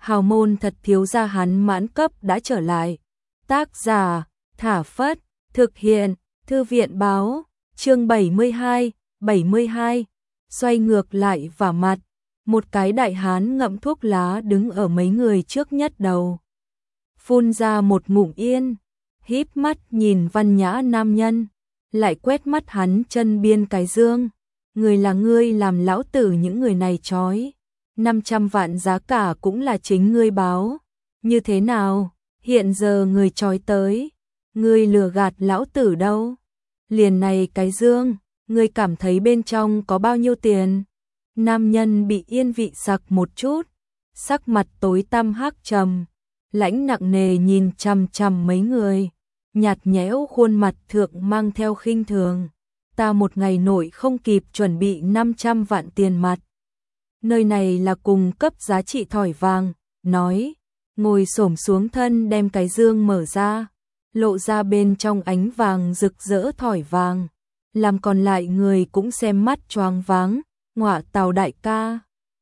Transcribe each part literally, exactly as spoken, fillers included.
hào môn thật thiếu gia hắn mãn cấp đã trở lại. Tác giả, Thả Phất, thực hiện, Thư viện báo, chương bảy mươi hai, bảy mươi hai, xoay ngược lại vả mặt, một cái đại hán ngậm thuốc lá đứng ở mấy người trước nhất đầu. Phun ra một ngụm yên, híp mắt nhìn văn nhã nam nhân, lại quét mắt hắn chân biên cái dương. Người là ngươi làm lão tử những người này trói. năm trăm vạn giá cả cũng là chính ngươi báo. Như thế nào, hiện giờ người trói tới, ngươi lừa gạt lão tử đâu. Liền này cái dương, ngươi cảm thấy bên trong có bao nhiêu tiền? Nam nhân bị yên vị sặc một chút, sắc mặt tối tăm hắc trầm, lãnh nặng nề nhìn chằm chằm mấy người, nhạt nhẽo khuôn mặt thượng mang theo khinh thường. Ta một ngày nội không kịp chuẩn bị năm trăm vạn tiền mặt. Nơi này là cùng cấp giá trị thỏi vàng, nói, ngồi xổm xuống thân đem cái dương mở ra, lộ ra bên trong ánh vàng rực rỡ thỏi vàng, làm còn lại người cũng xem mắt choáng váng, ngọa tào đại ca.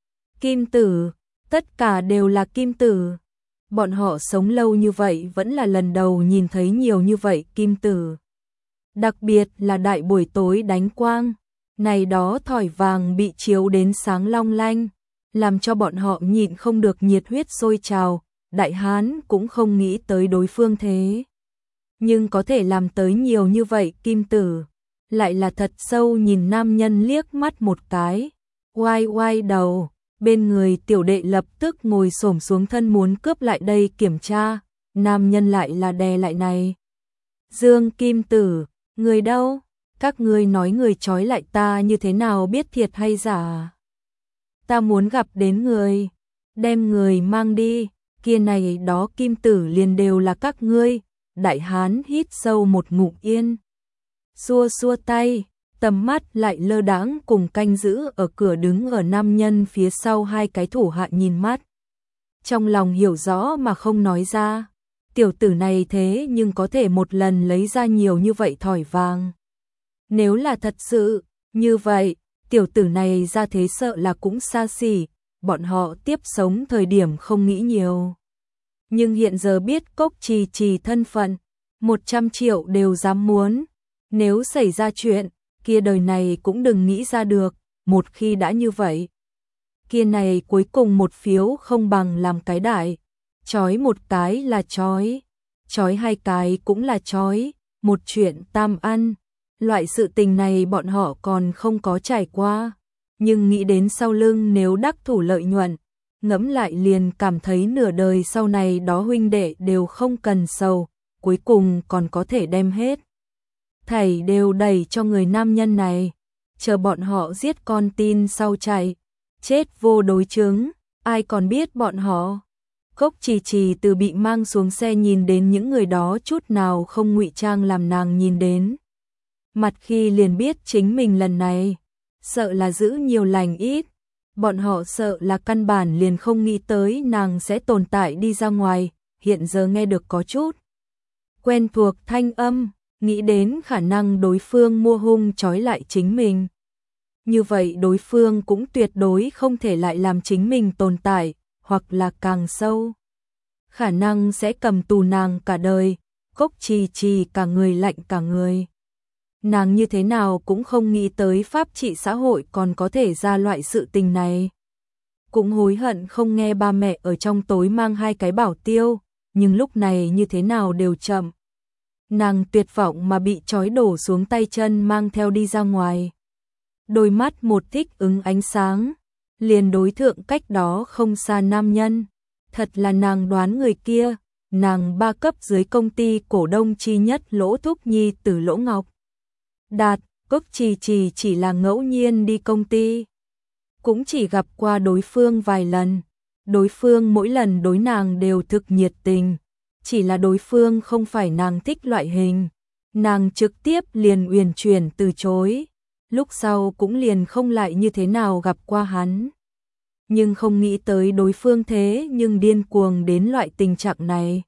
Kim tử, tất cả đều là kim tử. Bọn họ sống lâu như vậy vẫn là lần đầu nhìn thấy nhiều như vậy kim tử. Đặc biệt là đại buổi tối đánh quang, này đó thỏi vàng bị chiếu đến sáng long lanh, làm cho bọn họ nhịn không được nhiệt huyết sôi trào. Đại hán cũng không nghĩ tới đối phương thế, nhưng có thể làm tới nhiều như vậy kim tử, lại là thật sâu nhìn nam nhân liếc mắt một cái, oai oai đầu. Bên người tiểu đệ lập tức ngồi xổm xuống thân muốn cướp lại đây kiểm tra, nam nhân lại là đè lại này. Dương kim tử, người đâu? Các ngươi nói người trói lại ta như thế nào biết thiệt hay giả? Ta muốn gặp đến người, đem người mang đi, kia này đó kim tử liền đều là các ngươi. Đại hán hít sâu một ngụm yên, xua xua tay, tầm mắt lại lơ đãng cùng canh giữ ở cửa đứng ở nam nhân phía sau hai cái thủ hạ nhìn mắt. Trong lòng hiểu rõ mà không nói ra, tiểu tử này thế nhưng có thể một lần lấy ra nhiều như vậy thỏi vàng. Nếu là thật sự như vậy, tiểu tử này ra thế sợ là cũng xa xỉ, bọn họ tiếp sống thời điểm không nghĩ nhiều. Nhưng hiện giờ biết Cốc Trì Trì thân phận, một trăm triệu đều dám muốn. Nếu xảy ra chuyện, kia đời này cũng đừng nghĩ ra được. Một khi đã như vậy, kia này cuối cùng một phiếu không bằng làm cái đại. Chói một cái là chói, chói hai cái cũng là chói, một chuyện tam ăn. Loại sự tình này bọn họ còn không có trải qua, nhưng nghĩ đến sau lưng nếu đắc thủ lợi nhuận, ngẫm lại liền cảm thấy nửa đời sau này đó huynh đệ đều không cần sầu, cuối cùng còn có thể đem hết thảy đều đẩy cho người nam nhân này, chờ bọn họ giết con tin sau chạy, chết vô đối chứng, ai còn biết bọn họ. Cốc Trì Trì từ bị mang xuống xe nhìn đến những người đó chút nào không ngụy trang làm nàng nhìn đến. Mặt khi liền biết chính mình lần này, sợ là giữ nhiều lành ít, bọn họ sợ là căn bản liền không nghĩ tới nàng sẽ tồn tại đi ra ngoài, hiện giờ nghe được có chút quen thuộc thanh âm, nghĩ đến khả năng đối phương mua hung trói lại chính mình. Như vậy đối phương cũng tuyệt đối không thể lại làm chính mình tồn tại, hoặc là càng sâu, khả năng sẽ cầm tù nàng cả đời. Cốc Trì Trì cả người lạnh cả người. Nàng như thế nào cũng không nghĩ tới pháp trị xã hội còn có thể ra loại sự tình này. Cũng hối hận không nghe ba mẹ ở trong tối mang hai cái bảo tiêu, nhưng lúc này như thế nào đều chậm. Nàng tuyệt vọng mà bị trói đổ xuống tay chân mang theo đi ra ngoài. Đôi mắt một thích ứng ánh sáng, liền đối thượng cách đó không xa nam nhân. Thật là nàng đoán người kia, nàng ba cấp dưới công ty cổ đông chi nhất Lỗ Thúc Nhi từ Lỗ Ngọc Đạt. Cốc Trì Trì chỉ là ngẫu nhiên đi công ty, cũng chỉ gặp qua đối phương vài lần. Đối phương mỗi lần đối nàng đều thực nhiệt tình, chỉ là đối phương không phải nàng thích loại hình, nàng trực tiếp liền uyển chuyển từ chối, lúc sau cũng liền không lại như thế nào gặp qua hắn. Nhưng không nghĩ tới đối phương thế nhưng điên cuồng đến loại tình trạng này.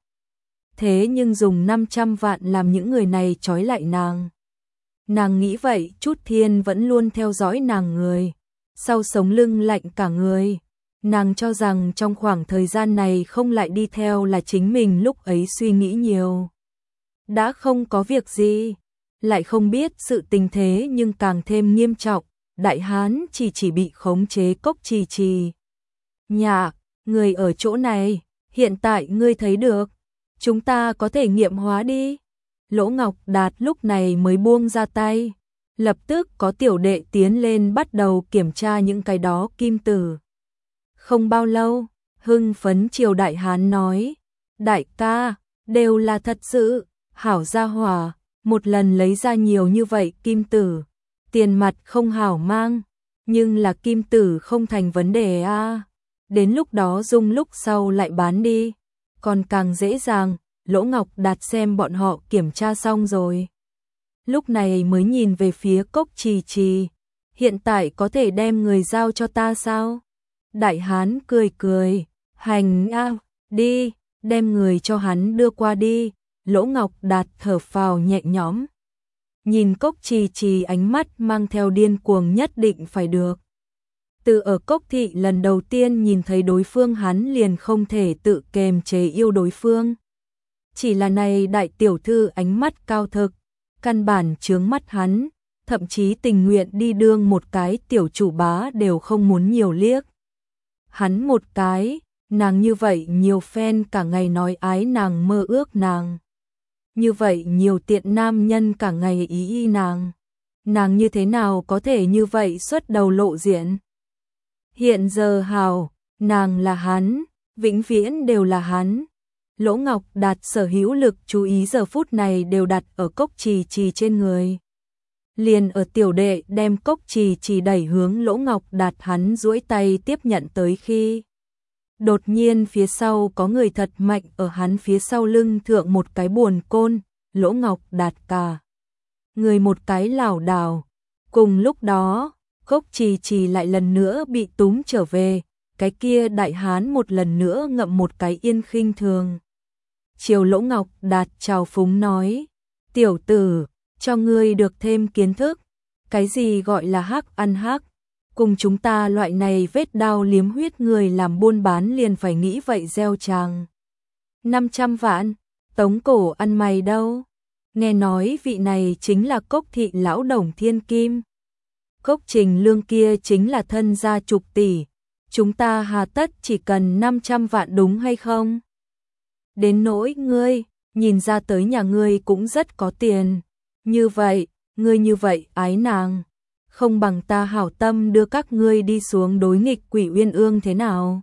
Thế nhưng dùng năm trăm vạn làm những người này trói lại nàng. Nàng nghĩ vậy, chút thiên vẫn luôn theo dõi nàng người, sau sống lưng lạnh cả người. Nàng cho rằng trong khoảng thời gian này không lại đi theo là chính mình lúc ấy suy nghĩ nhiều. Đã không có việc gì, lại không biết sự tình thế nhưng càng thêm nghiêm trọng, đại hán chỉ chỉ bị khống chế Cốc Trì Trì. Nhạc, người ở chỗ này, hiện tại ngươi thấy được, chúng ta có thể nghiệm hóa đi. Lỗ Ngọc Đạt lúc này mới buông ra tay, lập tức có tiểu đệ tiến lên bắt đầu kiểm tra những cái đó kim tử. Không bao lâu, hưng phấn Triều đại hán nói, đại ca, đều là thật sự, hảo gia hỏa, một lần lấy ra nhiều như vậy kim tử, tiền mặt không hảo mang, nhưng là kim tử không thành vấn đề a. À. Đến lúc đó dùng lúc sau lại bán đi, còn càng dễ dàng. Lỗ Ngọc Đạt xem bọn họ kiểm tra xong rồi, lúc này mới nhìn về phía Cốc Trì Trì, hiện tại có thể đem người giao cho ta sao? Đại hán cười cười, hành a, đi, đem người cho hắn đưa qua đi. Lỗ Ngọc Đạt thở phào nhẹ nhõm, nhìn Cốc Trì Trì ánh mắt mang theo điên cuồng nhất định phải được. Từ ở Cốc thị lần đầu tiên nhìn thấy đối phương hắn liền không thể tự kềm chế yêu đối phương. Chỉ là này đại tiểu thư ánh mắt cao thực, căn bản chướng mắt hắn, thậm chí tình nguyện đi đương một cái tiểu chủ bá đều không muốn nhiều liếc. Hắn một cái, nàng như vậy nhiều fan cả ngày nói ái nàng mơ ước nàng. Như vậy nhiều tiện nam nhân cả ngày ý y nàng. Nàng như thế nào có thể như vậy xuất đầu lộ diện. Hiện giờ hào, nàng là hắn, vĩnh viễn đều là hắn. Lỗ Ngọc Đạt sở hữu lực chú ý giờ phút này đều đặt ở Cốc Trì Trì trên người. Liền ở tiểu đệ đem Cốc Trì Trì đẩy hướng Lỗ Ngọc Đạt hắn duỗi tay tiếp nhận tới khi. Đột nhiên phía sau có người thật mạnh ở hắn phía sau lưng thượng một cái buồn côn, Lỗ Ngọc Đạt cả. Người một cái lảo đảo. Cùng lúc đó, Cốc Trì Trì lại lần nữa bị túm trở về, cái kia đại hán một lần nữa ngậm một cái yên khinh thường. Chiều Lỗ Ngọc Đạt chào phúng nói, tiểu tử, cho ngươi được thêm kiến thức, cái gì gọi là hắc ăn hắc, cùng chúng ta loại này vết đao liếm huyết người làm buôn bán liền phải nghĩ vậy gieo tràng. năm trăm vạn, tống cổ ăn mày đâu, nghe nói vị này chính là Cốc thị lão đồng thiên kim. Cốc Trình Lương kia chính là thân gia chục tỷ, chúng ta hà tất chỉ cần năm trăm vạn đúng hay không? Đến nỗi ngươi, nhìn ra tới nhà ngươi cũng rất có tiền. Như vậy, ngươi như vậy ái nàng, không bằng ta hảo tâm đưa các ngươi đi xuống đối nghịch Quỷ Uyên Ương thế nào?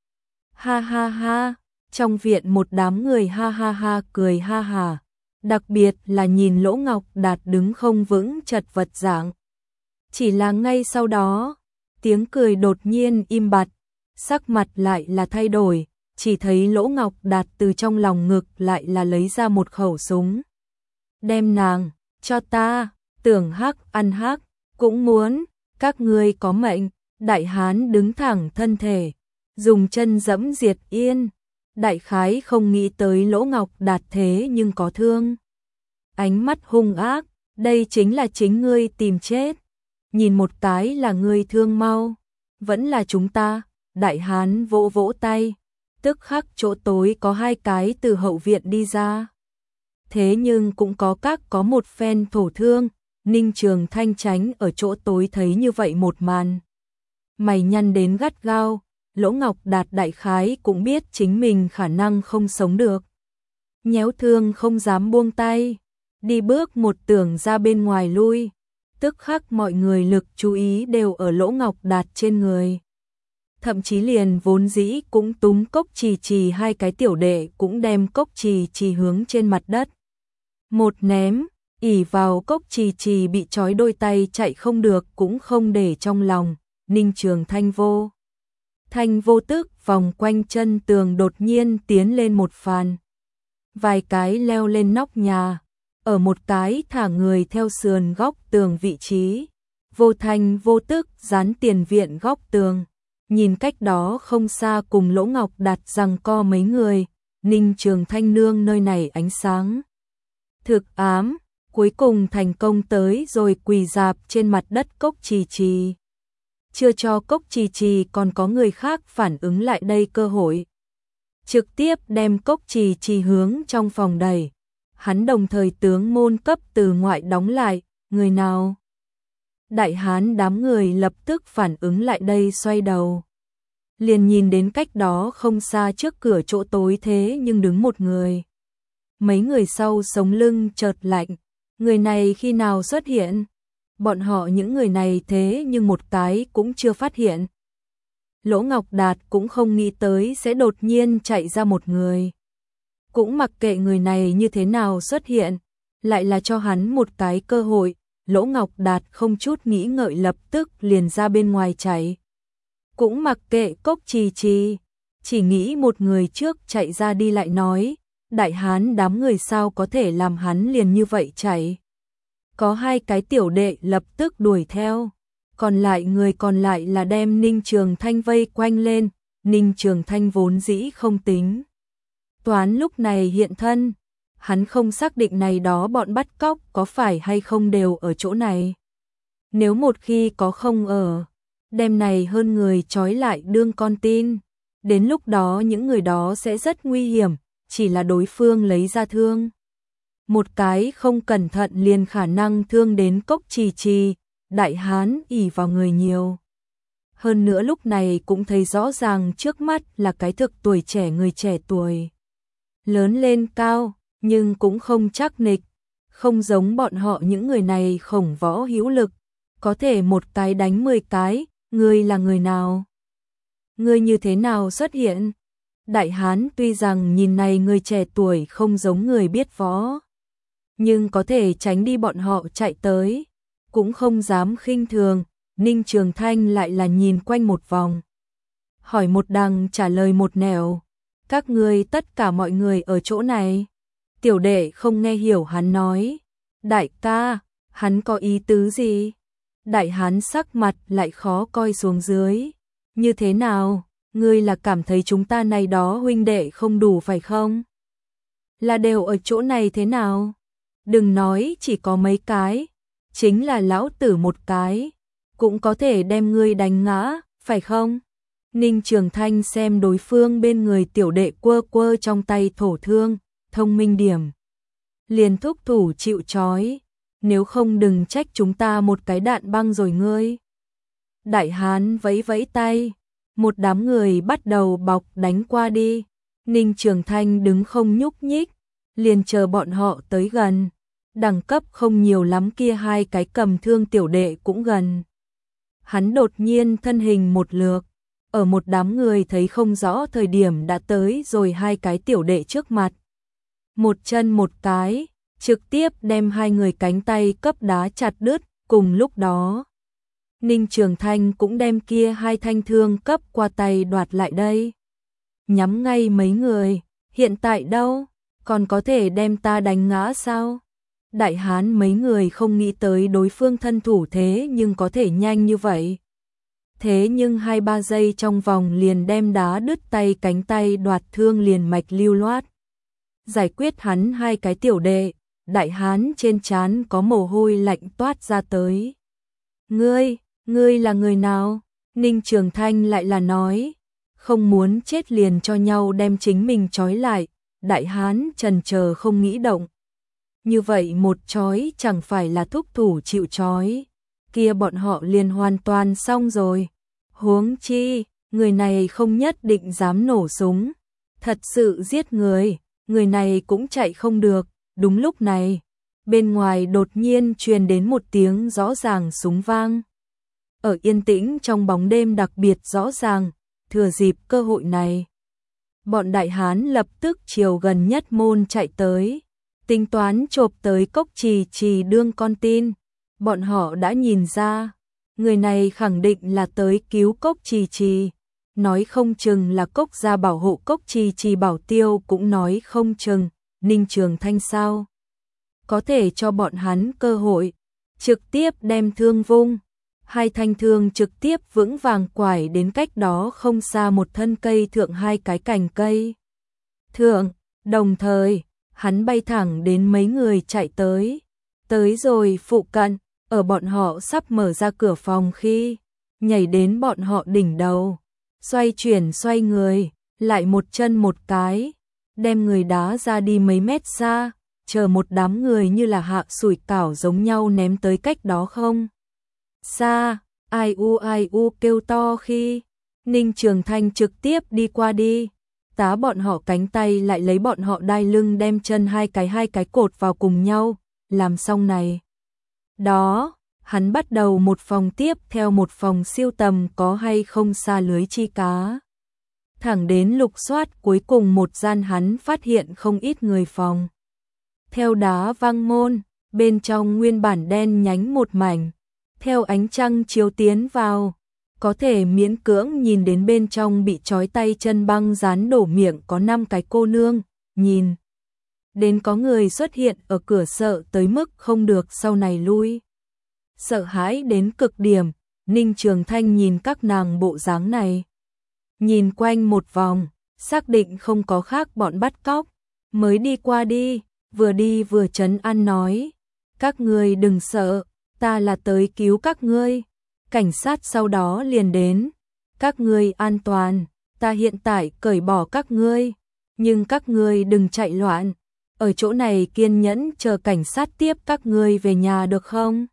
Ha ha ha, trong viện một đám người ha ha ha cười ha ha, đặc biệt là nhìn Lỗ Ngọc Đạt đứng không vững chật vật dạng. Chỉ là ngay sau đó, tiếng cười đột nhiên im bặt, sắc mặt lại là thay đổi. Chỉ thấy Lỗ Ngọc Đạt từ trong lòng ngực lại là lấy ra một khẩu súng. Đem nàng, cho ta, tưởng hắc ăn hắc, cũng muốn, các ngươi có mệnh. Đại hán đứng thẳng thân thể, dùng chân dẫm diệt yên. Đại khái không nghĩ tới Lỗ Ngọc Đạt thế nhưng có thương. Ánh mắt hung ác, đây chính là chính ngươi tìm chết. Nhìn một cái là ngươi thương mau, vẫn là chúng ta. Đại hán vỗ vỗ tay. Tức khắc chỗ tối có hai cái từ hậu viện đi ra. Thế nhưng cũng có các có một phen thổ thương, Ninh Trường Thanh tránh ở chỗ tối thấy như vậy một màn. Mày nhăn đến gắt gao, Lỗ Ngọc Đạt đại khái cũng biết chính mình khả năng không sống được. Nhéo thương không dám buông tay, đi bước một tưởng ra bên ngoài lui, tức khắc mọi người lực chú ý đều ở Lỗ Ngọc Đạt trên người. Thậm chí liền vốn dĩ cũng túm Cốc Trì Trì hai cái tiểu đệ cũng đem Cốc Trì Trì hướng trên mặt đất. Một ném, ỉ vào Cốc Trì Trì bị trói đôi tay chạy không được cũng không để trong lòng. Ninh Trường Thanh vô. Thanh vô tức vòng quanh chân tường đột nhiên tiến lên một phàn. Vài cái leo lên nóc nhà, ở một cái thả người theo sườn góc tường vị trí. Vô thanh vô tức dán tiền viện góc tường. Nhìn cách đó không xa cùng Lỗ Ngọc Đạt giằng co mấy người, Ninh Trường Thanh nương nơi này ánh sáng. Thực ám, cuối cùng thành công tới rồi quỳ dạp trên mặt đất Cốc Trì Trì. chưa cho Cốc Trì Trì còn có người khác phản ứng lại đây cơ hội. Trực tiếp đem Cốc Trì Trì hướng trong phòng đẩy. Hắn đồng thời tướng môn cấp từ ngoại đóng lại, người nào? Đại hán đám người lập tức phản ứng lại đây xoay đầu. Liền nhìn đến cách đó không xa trước cửa chỗ tối thế nhưng đứng một người. Mấy người sau sống lưng chợt lạnh, người này khi nào xuất hiện? Bọn họ những người này thế nhưng một cái cũng chưa phát hiện. Lỗ Ngọc Đạt cũng không nghĩ tới sẽ đột nhiên chạy ra một người. Cũng mặc kệ người này như thế nào xuất hiện, lại là cho hắn một cái cơ hội, Lỗ Ngọc Đạt không chút nghĩ ngợi lập tức liền ra bên ngoài chạy. Cũng mặc kệ Cốc Trì Trì, chỉ nghĩ một người trước chạy ra đi lại nói, đại hán đám người sao có thể làm hắn liền như vậy chạy. Có hai cái tiểu đệ lập tức đuổi theo, còn lại người còn lại là đem Ninh Trường Thanh vây quanh lên, Ninh Trường Thanh vốn dĩ không tính. Toán lúc này hiện thân, hắn không xác định này đó bọn bắt cóc có phải hay không đều ở chỗ này. Nếu một khi có không ở, đem này hơn người trói lại đương con tin, đến lúc đó những người đó sẽ rất nguy hiểm, chỉ là đối phương lấy ra thương. Một cái không cẩn thận liền khả năng thương đến Cốc Trì Trì, đại hán ỷ vào người nhiều. Hơn nữa lúc này cũng thấy rõ ràng trước mắt là cái thực tuổi trẻ người trẻ tuổi. Lớn lên cao, nhưng cũng không chắc nịch, không giống bọn họ những người này khổng võ hữu lực, có thể một cái đánh mười cái, ngươi là người nào? Ngươi như thế nào xuất hiện? Đại hán tuy rằng nhìn này người trẻ tuổi không giống người biết võ, nhưng có thể tránh đi bọn họ chạy tới, cũng không dám khinh thường. Ninh Trường Thanh lại là nhìn quanh một vòng, hỏi một đằng trả lời một nẻo, các ngươi tất cả mọi người ở chỗ này. Tiểu đệ không nghe hiểu hắn nói, đại ca, hắn có ý tứ gì? Đại hán sắc mặt lại khó coi xuống dưới, như thế nào, ngươi là cảm thấy chúng ta này đó huynh đệ không đủ phải không? Là đều ở chỗ này thế nào? Đừng nói chỉ có mấy cái, chính là lão tử một cái, cũng có thể đem ngươi đánh ngã, phải không? Ninh Trường Thanh xem đối phương bên người tiểu đệ quơ quơ trong tay thổ thương, thông minh điểm. Liền thúc thủ chịu trói, nếu không đừng trách chúng ta một cái đạn băng rồi ngươi. Đại hán vẫy vẫy tay, một đám người bắt đầu bọc đánh qua đi. Ninh Trường Thanh đứng không nhúc nhích, liền chờ bọn họ tới gần. Đẳng cấp không nhiều lắm kia hai cái cầm thương tiểu đệ cũng gần. Hắn đột nhiên thân hình một lượt, ở một đám người thấy không rõ thời điểm đã tới rồi hai cái tiểu đệ trước mặt. Một chân một cái, trực tiếp đem hai người cánh tay cấp đá chặt đứt, cùng lúc đó. Ninh Trường Thanh cũng đem kia hai thanh thương cấp qua tay đoạt lại đây. Nhắm ngay mấy người, hiện tại đâu, còn có thể đem ta đánh ngã sao? Đại hán mấy người không nghĩ tới đối phương thân thủ thế nhưng có thể nhanh như vậy. Thế nhưng hai ba giây trong vòng liền đem đá đứt tay cánh tay đoạt thương liền mạch lưu loát. Giải quyết hắn hai cái tiểu đệ, đại hán trên trán có mồ hôi lạnh toát ra tới. Ngươi, ngươi là người nào? Ninh Trường Thanh lại là nói, không muốn chết liền cho nhau đem chính mình trói lại, đại hán chần chờ không nghĩ động. Như vậy một trói chẳng phải là thúc thủ chịu trói, kia bọn họ liền hoàn toàn xong rồi. Huống chi, người này không nhất định dám nổ súng, thật sự giết người, người này cũng chạy không được. Đúng lúc này, bên ngoài đột nhiên truyền đến một tiếng rõ ràng súng vang. Ở yên tĩnh trong bóng đêm đặc biệt rõ ràng, thừa dịp cơ hội này, bọn đại hán lập tức chiều gần nhất môn chạy tới, tính toán chộp tới Cốc Trì Trì đương con tin. Bọn họ đã nhìn ra, người này khẳng định là tới cứu Cốc Trì Trì, nói không chừng là Cốc gia bảo hộ Cốc Trì Trì bảo tiêu cũng nói không chừng. Ninh Trường Thanh sao có thể cho bọn hắn cơ hội, trực tiếp đem thương vung, hai thanh thương trực tiếp vững vàng quải đến cách đó không xa một thân cây thượng hai cái cành cây thượng, đồng thời hắn bay thẳng đến mấy người chạy tới. Tới rồi phụ cận, ở bọn họ sắp mở ra cửa phòng khi nhảy đến bọn họ đỉnh đầu, xoay chuyển xoay người, lại một chân một cái, đem người đá ra đi mấy mét xa, chờ một đám người như là hạ sủi cảo giống nhau ném tới cách đó không xa, ai u ai u kêu to khi Ninh Trường Thanh trực tiếp đi qua đi, tá bọn họ cánh tay lại lấy bọn họ đai lưng đem chân hai cái hai cái cột vào cùng nhau, làm xong này. Đó, hắn bắt đầu một phòng tiếp theo một phòng siêu tầm có hay không xa lưới chi cá. Thẳng đến lục soát cuối cùng một gian hắn phát hiện không ít người phòng. Theo đá văng môn, bên trong nguyên bản đen nhánh một mảnh, theo ánh trăng chiếu tiến vào, có thể miễn cưỡng nhìn đến bên trong bị trói tay chân băng dán đổ miệng có năm cái cô nương, nhìn đến có người xuất hiện ở cửa sợ tới mức không được sau này lui. Sợ hãi đến cực điểm, Ninh Trường Thanh nhìn các nàng bộ dáng này. Nhìn quanh một vòng, xác định không có khác bọn bắt cóc, mới đi qua đi, vừa đi vừa trấn an nói. Các ngươi đừng sợ, ta là tới cứu các ngươi. Cảnh sát sau đó liền đến. Các ngươi an toàn, ta hiện tại cởi bỏ các ngươi. Nhưng các ngươi đừng chạy loạn. Ở chỗ này kiên nhẫn chờ cảnh sát tiếp các ngươi về nhà được không?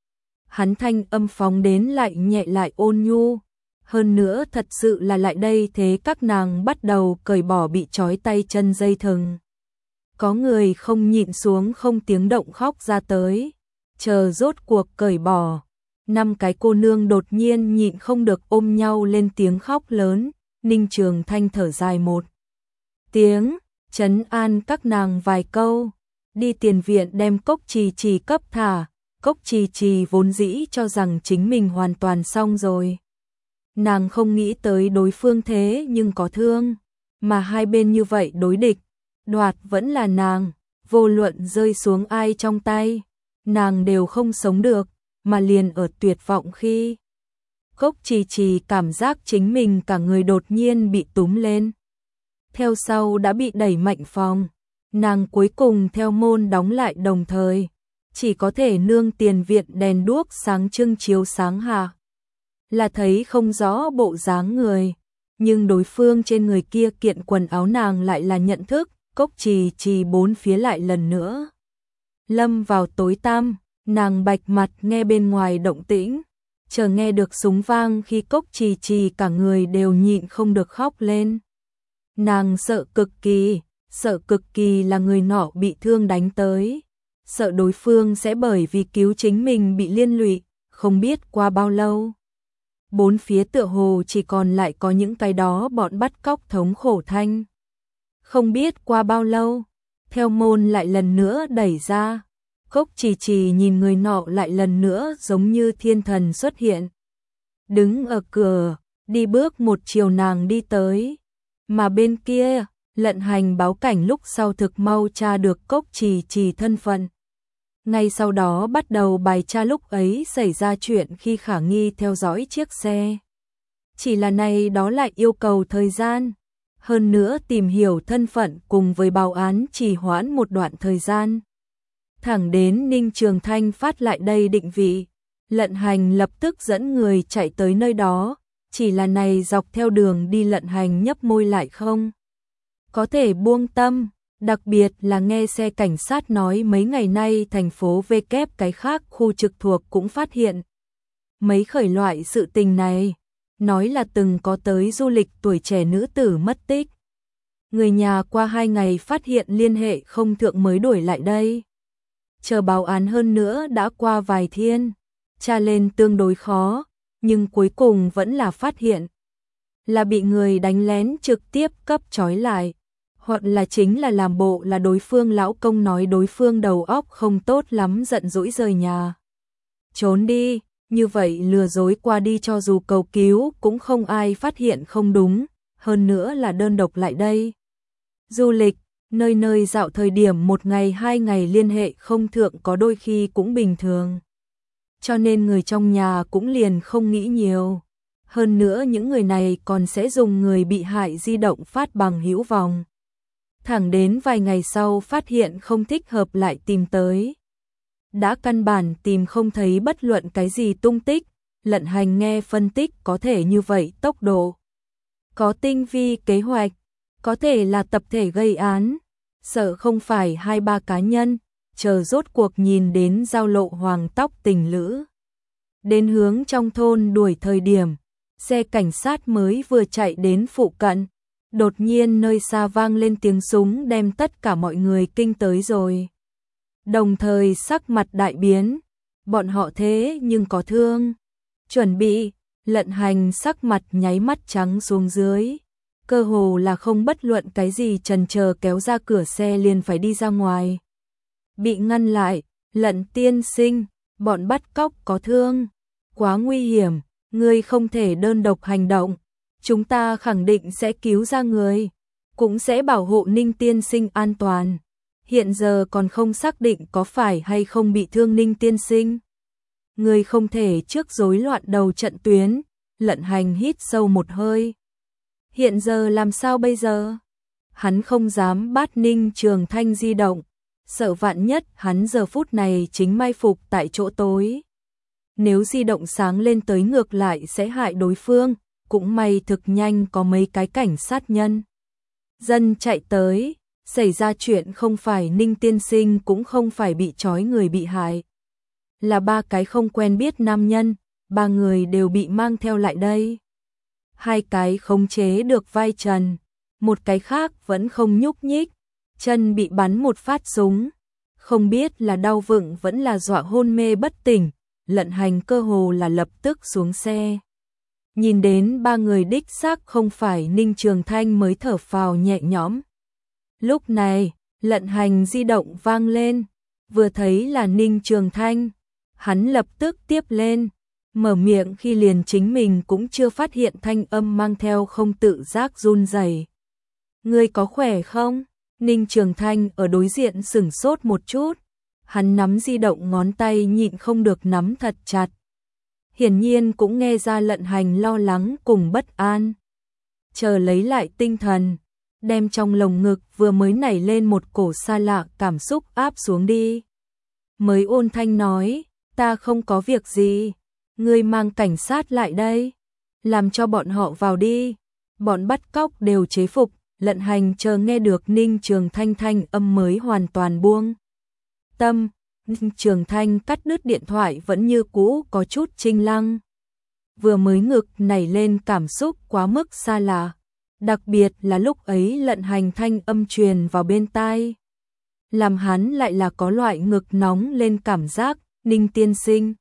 Hắn thanh âm phóng đến lại nhẹ lại ôn nhu. Hơn nữa thật sự là lại đây thế các nàng bắt đầu cởi bỏ bị trói tay chân dây thừng. Có người không nhịn xuống không tiếng động khóc ra tới. Chờ rốt cuộc cởi bỏ. Năm cái cô nương đột nhiên nhịn không được ôm nhau lên tiếng khóc lớn. Ninh Trường Thanh thở dài một tiếng, trấn an các nàng vài câu. Đi tiền viện đem Cốc Trì Trì cấp thả. Cốc Trì Trì vốn dĩ cho rằng chính mình hoàn toàn xong rồi. Nàng không nghĩ tới đối phương thế nhưng có thương, mà hai bên như vậy đối địch, đoạt vẫn là nàng, vô luận rơi xuống ai trong tay, nàng đều không sống được, mà liền ở tuyệt vọng khi Cốc Trì Trì cảm giác chính mình cả người đột nhiên bị túm lên. Theo sau đã bị đẩy mạnh phòng, nàng cuối cùng theo môn đóng lại đồng thời, chỉ có thể nương tiền viện đèn đuốc sáng trưng chiếu sáng hạ. Là thấy không rõ bộ dáng người, nhưng đối phương trên người kia kiện quần áo nàng lại là nhận thức. Cốc Trì Trì bốn phía lại lần nữa lâm vào tối tăm, nàng bạch mặt nghe bên ngoài động tĩnh, chờ nghe được súng vang khi Cốc Trì Trì cả người đều nhịn không được khóc lên. Nàng sợ cực kỳ, sợ cực kỳ là người nọ bị thương đánh tới, sợ đối phương sẽ bởi vì cứu chính mình bị liên lụy, không biết qua bao lâu. Bốn phía tựa hồ chỉ còn lại có những cái đó bọn bắt cóc thống khổ thanh. Không biết qua bao lâu, theo môn lại lần nữa đẩy ra, Cốc Trì Trì nhìn người nọ lại lần nữa giống như thiên thần xuất hiện. Đứng ở cửa, đi bước một chiều nàng đi tới, mà bên kia, Lận Hành báo cảnh lúc sau thực mau tra được Cốc Trì Trì thân phận. Ngay sau đó bắt đầu bài tra lúc ấy xảy ra chuyện khi khả nghi theo dõi chiếc xe. Chỉ là này đó lại yêu cầu thời gian, hơn nữa tìm hiểu thân phận cùng với báo án trì hoãn một đoạn thời gian. Thẳng đến Ninh Trường Thanh phát lại đây định vị, Lận Hành lập tức dẫn người chạy tới nơi đó, chỉ là này dọc theo đường đi Lận Hành nhấp môi lại không có thể buông tâm. Đặc biệt là nghe xe cảnh sát nói mấy ngày nay thành phố V kép cái khác khu trực thuộc cũng phát hiện mấy khởi loại sự tình này, nói là từng có tới du lịch tuổi trẻ nữ tử mất tích. Người nhà qua hai ngày phát hiện liên hệ không thượng mới đuổi lại đây. Chờ báo án hơn nữa đã qua vài thiên, tra lên tương đối khó, nhưng cuối cùng vẫn là phát hiện là bị người đánh lén trực tiếp cấp trói lại. Hoặc là chính là làm bộ là đối phương lão công nói đối phương đầu óc không tốt lắm giận dỗi rời nhà. Trốn đi, như vậy lừa dối qua đi cho dù cầu cứu cũng không ai phát hiện không đúng, hơn nữa là đơn độc lại đây. Du lịch, nơi nơi dạo thời điểm một ngày hai ngày liên hệ không thượng có đôi khi cũng bình thường. Cho nên người trong nhà cũng liền không nghĩ nhiều. Hơn nữa những người này còn sẽ dùng người bị hại di động phát bằng hữu vòng. Thẳng đến vài ngày sau phát hiện không thích hợp lại tìm tới. Đã căn bản tìm không thấy bất luận cái gì tung tích, Lận Hành nghe phân tích có thể như vậy tốc độ. Có tinh vi kế hoạch, có thể là tập thể gây án, sợ không phải hai ba cá nhân, chờ rốt cuộc nhìn đến giao lộ hoàng tóc tình lữ. Đến hướng trong thôn đuổi thời điểm, xe cảnh sát mới vừa chạy đến phụ cận, đột nhiên nơi xa vang lên tiếng súng đem tất cả mọi người kinh tới rồi. Đồng thời sắc mặt đại biến, bọn họ thế nhưng có thương. Chuẩn bị, Lận Hành sắc mặt nháy mắt trắng xuống dưới. Cơ hồ là không bất luận cái gì chần chờ kéo ra cửa xe liền phải đi ra ngoài. Bị ngăn lại, Lận tiên sinh, bọn bắt cóc có thương. Quá nguy hiểm, ngươi không thể đơn độc hành động. Chúng ta khẳng định sẽ cứu ra người, cũng sẽ bảo hộ Ninh tiên sinh an toàn. Hiện giờ còn không xác định có phải hay không bị thương Ninh tiên sinh. Người không thể trước rối loạn đầu trận tuyến. Lận Hành hít sâu một hơi. Hiện giờ làm sao bây giờ? Hắn không dám bắt Ninh Trường Thanh di động, sợ vạn nhất hắn giờ phút này chính mai phục tại chỗ tối. Nếu di động sáng lên tới ngược lại sẽ hại đối phương, cũng may thực nhanh có mấy cái cảnh sát nhân. Dân chạy tới, xảy ra chuyện không phải Ninh tiên sinh cũng không phải bị trói người bị hại. Là ba cái không quen biết nam nhân, ba người đều bị mang theo lại đây. Hai cái khống chế được vai Trần, một cái khác vẫn không nhúc nhích, chân bị bắn một phát súng. Không biết là đau vựng vẫn là dọa hôn mê bất tỉnh, Lận Hành cơ hồ là lập tức xuống xe. Nhìn đến ba người đích xác không phải Ninh Trường Thanh mới thở phào nhẹ nhõm. Lúc này, Lận Hành di động vang lên, vừa thấy là Ninh Trường Thanh, hắn lập tức tiếp lên, mở miệng khi liền chính mình cũng chưa phát hiện thanh âm mang theo không tự giác run rẩy. Ngươi có khỏe không? Ninh Trường Thanh ở đối diện sửng sốt một chút, hắn nắm di động ngón tay nhịn không được nắm thật chặt. Hiển nhiên cũng nghe ra Lận Hành lo lắng cùng bất an. Chờ lấy lại tinh thần, đem trong lồng ngực vừa mới nảy lên một cổ xa lạ cảm xúc áp xuống đi. Mới ôn thanh nói, ta không có việc gì, ngươi mang cảnh sát lại đây, làm cho bọn họ vào đi. Bọn bắt cóc đều chế phục, Lận Hành chờ nghe được Ninh Trường Thanh thanh âm mới hoàn toàn buông tâm. Ninh Trường Thanh cắt đứt điện thoại vẫn như cũ có chút chinh lăng. Vừa mới ngực nảy lên cảm xúc quá mức xa lạ, đặc biệt là lúc ấy Lận Hành thanh âm truyền vào bên tai, làm hắn lại là có loại ngực nóng lên cảm giác. Ninh tiên sinh,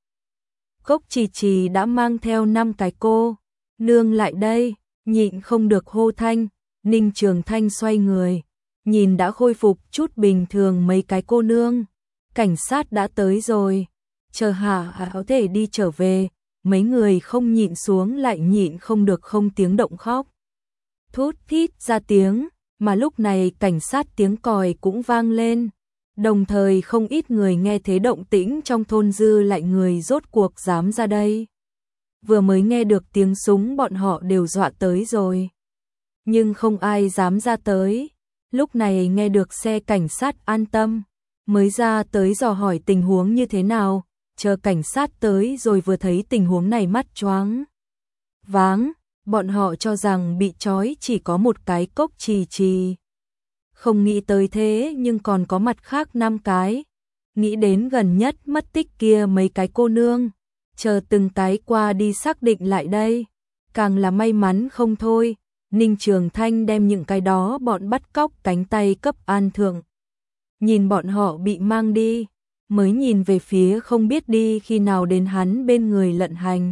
Cốc Trì Trì đã mang theo năm cái cô nương lại đây, nhịn không được hô thanh. Ninh Trường Thanh xoay người, nhìn đã khôi phục chút bình thường mấy cái cô nương. Cảnh sát đã tới rồi, chờ hạ có thể đi trở về. Mấy người không nhịn xuống lại nhịn không được không tiếng động khóc thút thít ra tiếng, mà lúc này cảnh sát tiếng còi cũng vang lên. Đồng thời không ít người nghe thấy động tĩnh trong thôn dư lại người rốt cuộc dám ra đây. Vừa mới nghe được tiếng súng bọn họ đều dọa tới rồi, nhưng không ai dám ra tới. Lúc này nghe được xe cảnh sát an tâm, mới ra tới dò hỏi tình huống như thế nào. Chờ cảnh sát tới rồi vừa thấy tình huống này mắt choáng váng, bọn họ cho rằng bị trói chỉ có một cái Cốc Trì Trì. Không nghĩ tới thế nhưng còn có mặt khác năm cái. Nghĩ đến gần nhất mất tích kia mấy cái cô nương, chờ từng cái qua đi xác định lại đây, càng là may mắn không thôi. Ninh Trường Thanh đem những cái đó bọn bắt cóc cánh tay cấp an thượng. Nhìn bọn họ bị mang đi, mới nhìn về phía không biết đi khi nào đến hắn bên người Lận Hành.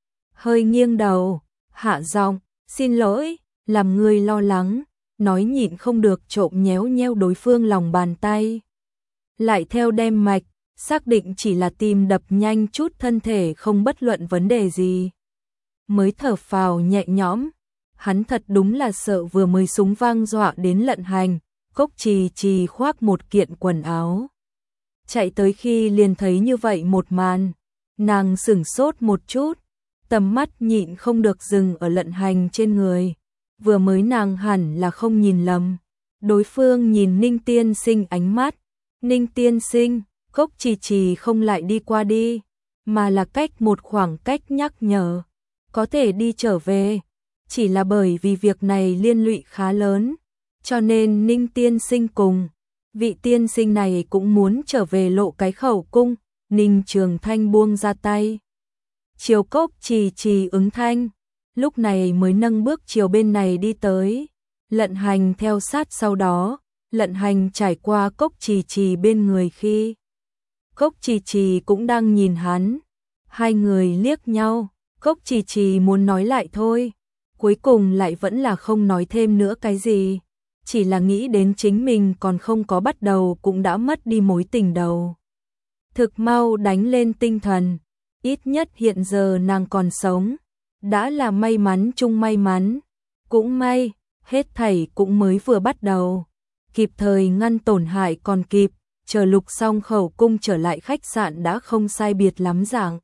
Hơi nghiêng đầu, hạ giọng, xin lỗi, làm người lo lắng, nói nhịn không được trộm nhéo nheo đối phương lòng bàn tay. Lại theo đem mạch, xác định chỉ là tim đập nhanh chút thân thể không bất luận vấn đề gì. Mới thở phào nhẹ nhõm, hắn thật đúng là sợ vừa mới súng vang dọa đến Lận Hành. Cốc Trì Trì khoác một kiện quần áo, chạy tới khi liền thấy như vậy một màn, nàng sửng sốt một chút, tầm mắt nhịn không được dừng ở Lận Hành trên người. Vừa mới nàng hẳn là không nhìn lầm, đối phương nhìn Ninh tiên sinh ánh mắt. Ninh tiên sinh, Cốc Trì Trì không lại đi qua đi, mà là cách một khoảng cách nhắc nhở, có thể đi trở về. Chỉ là bởi vì việc này liên lụy khá lớn, cho nên Ninh tiên sinh cùng vị tiên sinh này cũng muốn trở về Lộ cái khẩu cung. Ninh Trường Thanh buông ra tay, chiều Cốc Trì Trì ứng thanh, lúc này mới nâng bước chiều bên này đi tới. Lận Hành theo sát sau đó. Lận Hành trải qua Cốc Trì Trì bên người khi Cốc Trì Trì cũng đang nhìn hắn. Hai người liếc nhau, Cốc Trì Trì muốn nói lại thôi, cuối cùng lại vẫn là không nói thêm nữa cái gì, chỉ là nghĩ đến chính mình còn không có bắt đầu cũng đã mất đi mối tình đầu. Thực mau đánh lên tinh thần, ít nhất hiện giờ nàng còn sống, đã là may mắn chung may mắn, cũng may, hết thảy cũng mới vừa bắt đầu, kịp thời ngăn tổn hại còn kịp, chờ lục xong khẩu cung trở lại khách sạn đã không sai biệt lắm dạng.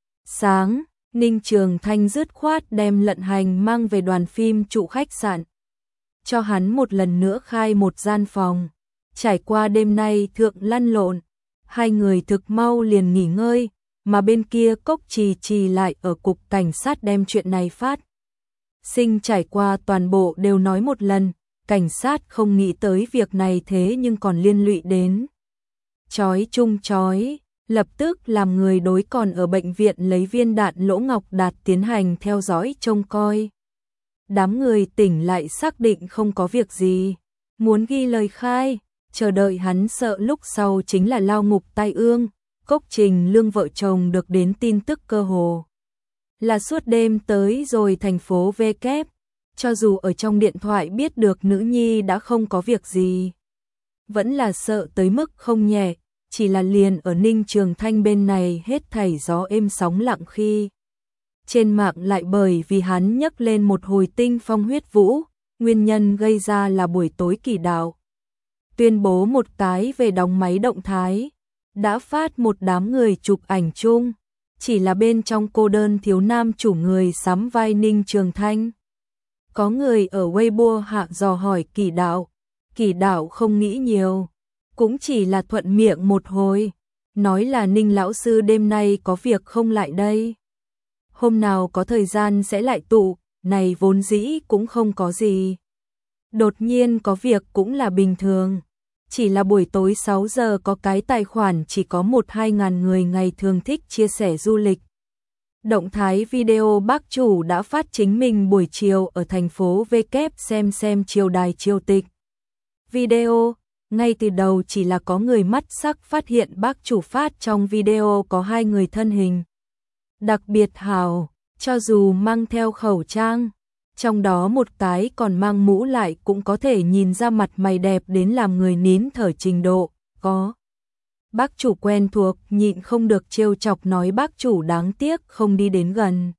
Sáng, Ninh Trường Thanh dứt khoát đem Lận Hành mang về đoàn phim trụ khách sạn, cho hắn một lần nữa khai một gian phòng. Trải qua đêm nay thượng lăn lộn, hai người thực mau liền nghỉ ngơi, mà bên kia Cốc Trì Trì lại ở cục cảnh sát đem chuyện này phát sinh trải qua toàn bộ đều nói một lần. Cảnh sát không nghĩ tới việc này thế nhưng còn liên lụy đến chói chung chói, lập tức làm người đối còn ở bệnh viện lấy viên đạn Lỗ Ngọc Đạt tiến hành theo dõi trông coi. Đám người tỉnh lại xác định không có việc gì, muốn ghi lời khai, chờ đợi hắn sợ lúc sau chính là lao ngục tai ương. Cốc Trình Lương vợ chồng được đến tin tức cơ hồ là suốt đêm tới rồi thành phố V kép, cho dù ở trong điện thoại biết được nữ nhi đã không có việc gì, vẫn là sợ tới mức không nhẹ, chỉ là liền ở Ninh Trường Thanh bên này hết thảy gió êm sóng lặng khi trên mạng lại bởi vì hắn nhấc lên một hồi tinh phong huyết vũ, nguyên nhân gây ra là buổi tối Kỳ Đạo tuyên bố một cái về đóng máy động thái, đã phát một đám người chụp ảnh chung, chỉ là bên trong cô đơn thiếu nam chủ người sắm vai Ninh Trường Thanh. Có người ở Weibo hạ dò hỏi Kỳ Đạo, Kỳ Đạo không nghĩ nhiều, cũng chỉ là thuận miệng một hồi, nói là Ninh lão sư đêm nay có việc không lại đây, hôm nào có thời gian sẽ lại tụ, này vốn dĩ cũng không có gì, đột nhiên có việc cũng là bình thường. Chỉ là buổi tối sáu giờ có cái tài khoản chỉ có một hai ngàn người ngày thường thích chia sẻ du lịch. Động thái video bác chủ đã phát chính mình buổi chiều ở thành phố V kép xem xem triều đài triều tịch. Video, ngay từ đầu chỉ là có người mắt sắc phát hiện bác chủ phát trong video có hai người thân hình đặc biệt hảo, cho dù mang theo khẩu trang, trong đó một cái còn mang mũ lại cũng có thể nhìn ra mặt mày đẹp đến làm người nín thở trình độ, có. Bác chủ quen thuộc nhịn không được trêu chọc nói bác chủ đáng tiếc không đi đến gần.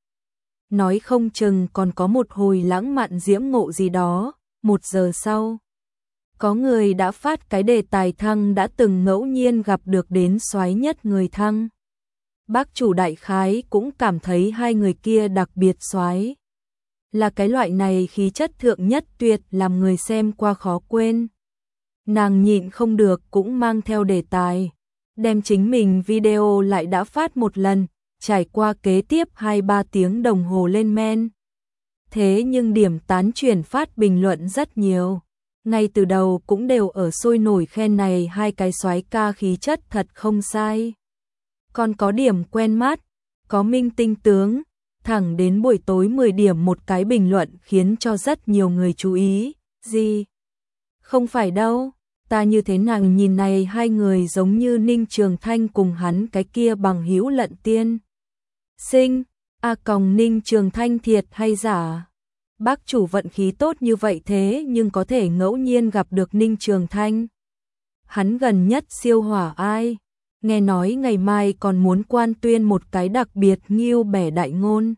Nói không chừng còn có một hồi lãng mạn diễm ngộ gì đó, một giờ sau. Có người đã phát cái đề tài thăng đã từng ngẫu nhiên gặp được đến soái nhất người thăng. Bác chủ đại khái cũng cảm thấy hai người kia đặc biệt soái. Là cái loại này khí chất thượng nhất tuyệt làm người xem qua khó quên. Nàng nhịn không được cũng mang theo đề tài, đem chính mình video lại đã phát một lần, trải qua kế tiếp hai ba tiếng đồng hồ lên men. Thế nhưng điểm tán chuyển phát bình luận rất nhiều, ngay từ đầu cũng đều ở sôi nổi khen này hai cái soái ca khí chất thật không sai. Còn có điểm quen mắt, có minh tinh tướng. Thẳng đến buổi tối mười điểm một cái bình luận khiến cho rất nhiều người chú ý, gì? Không phải đâu, ta như thế nào nhìn này hai người giống như Ninh Trường Thanh cùng hắn cái kia bằng hữu Lận Tiên Sinh, a còng Ninh Trường Thanh thiệt hay giả? Bác chủ vận khí tốt như vậy thế nhưng có thể ngẫu nhiên gặp được Ninh Trường Thanh. Hắn gần nhất siêu hỏa ai? Nghe nói ngày mai còn muốn quan tuyên một cái đặc biệt nghiêu bẻ đại ngôn.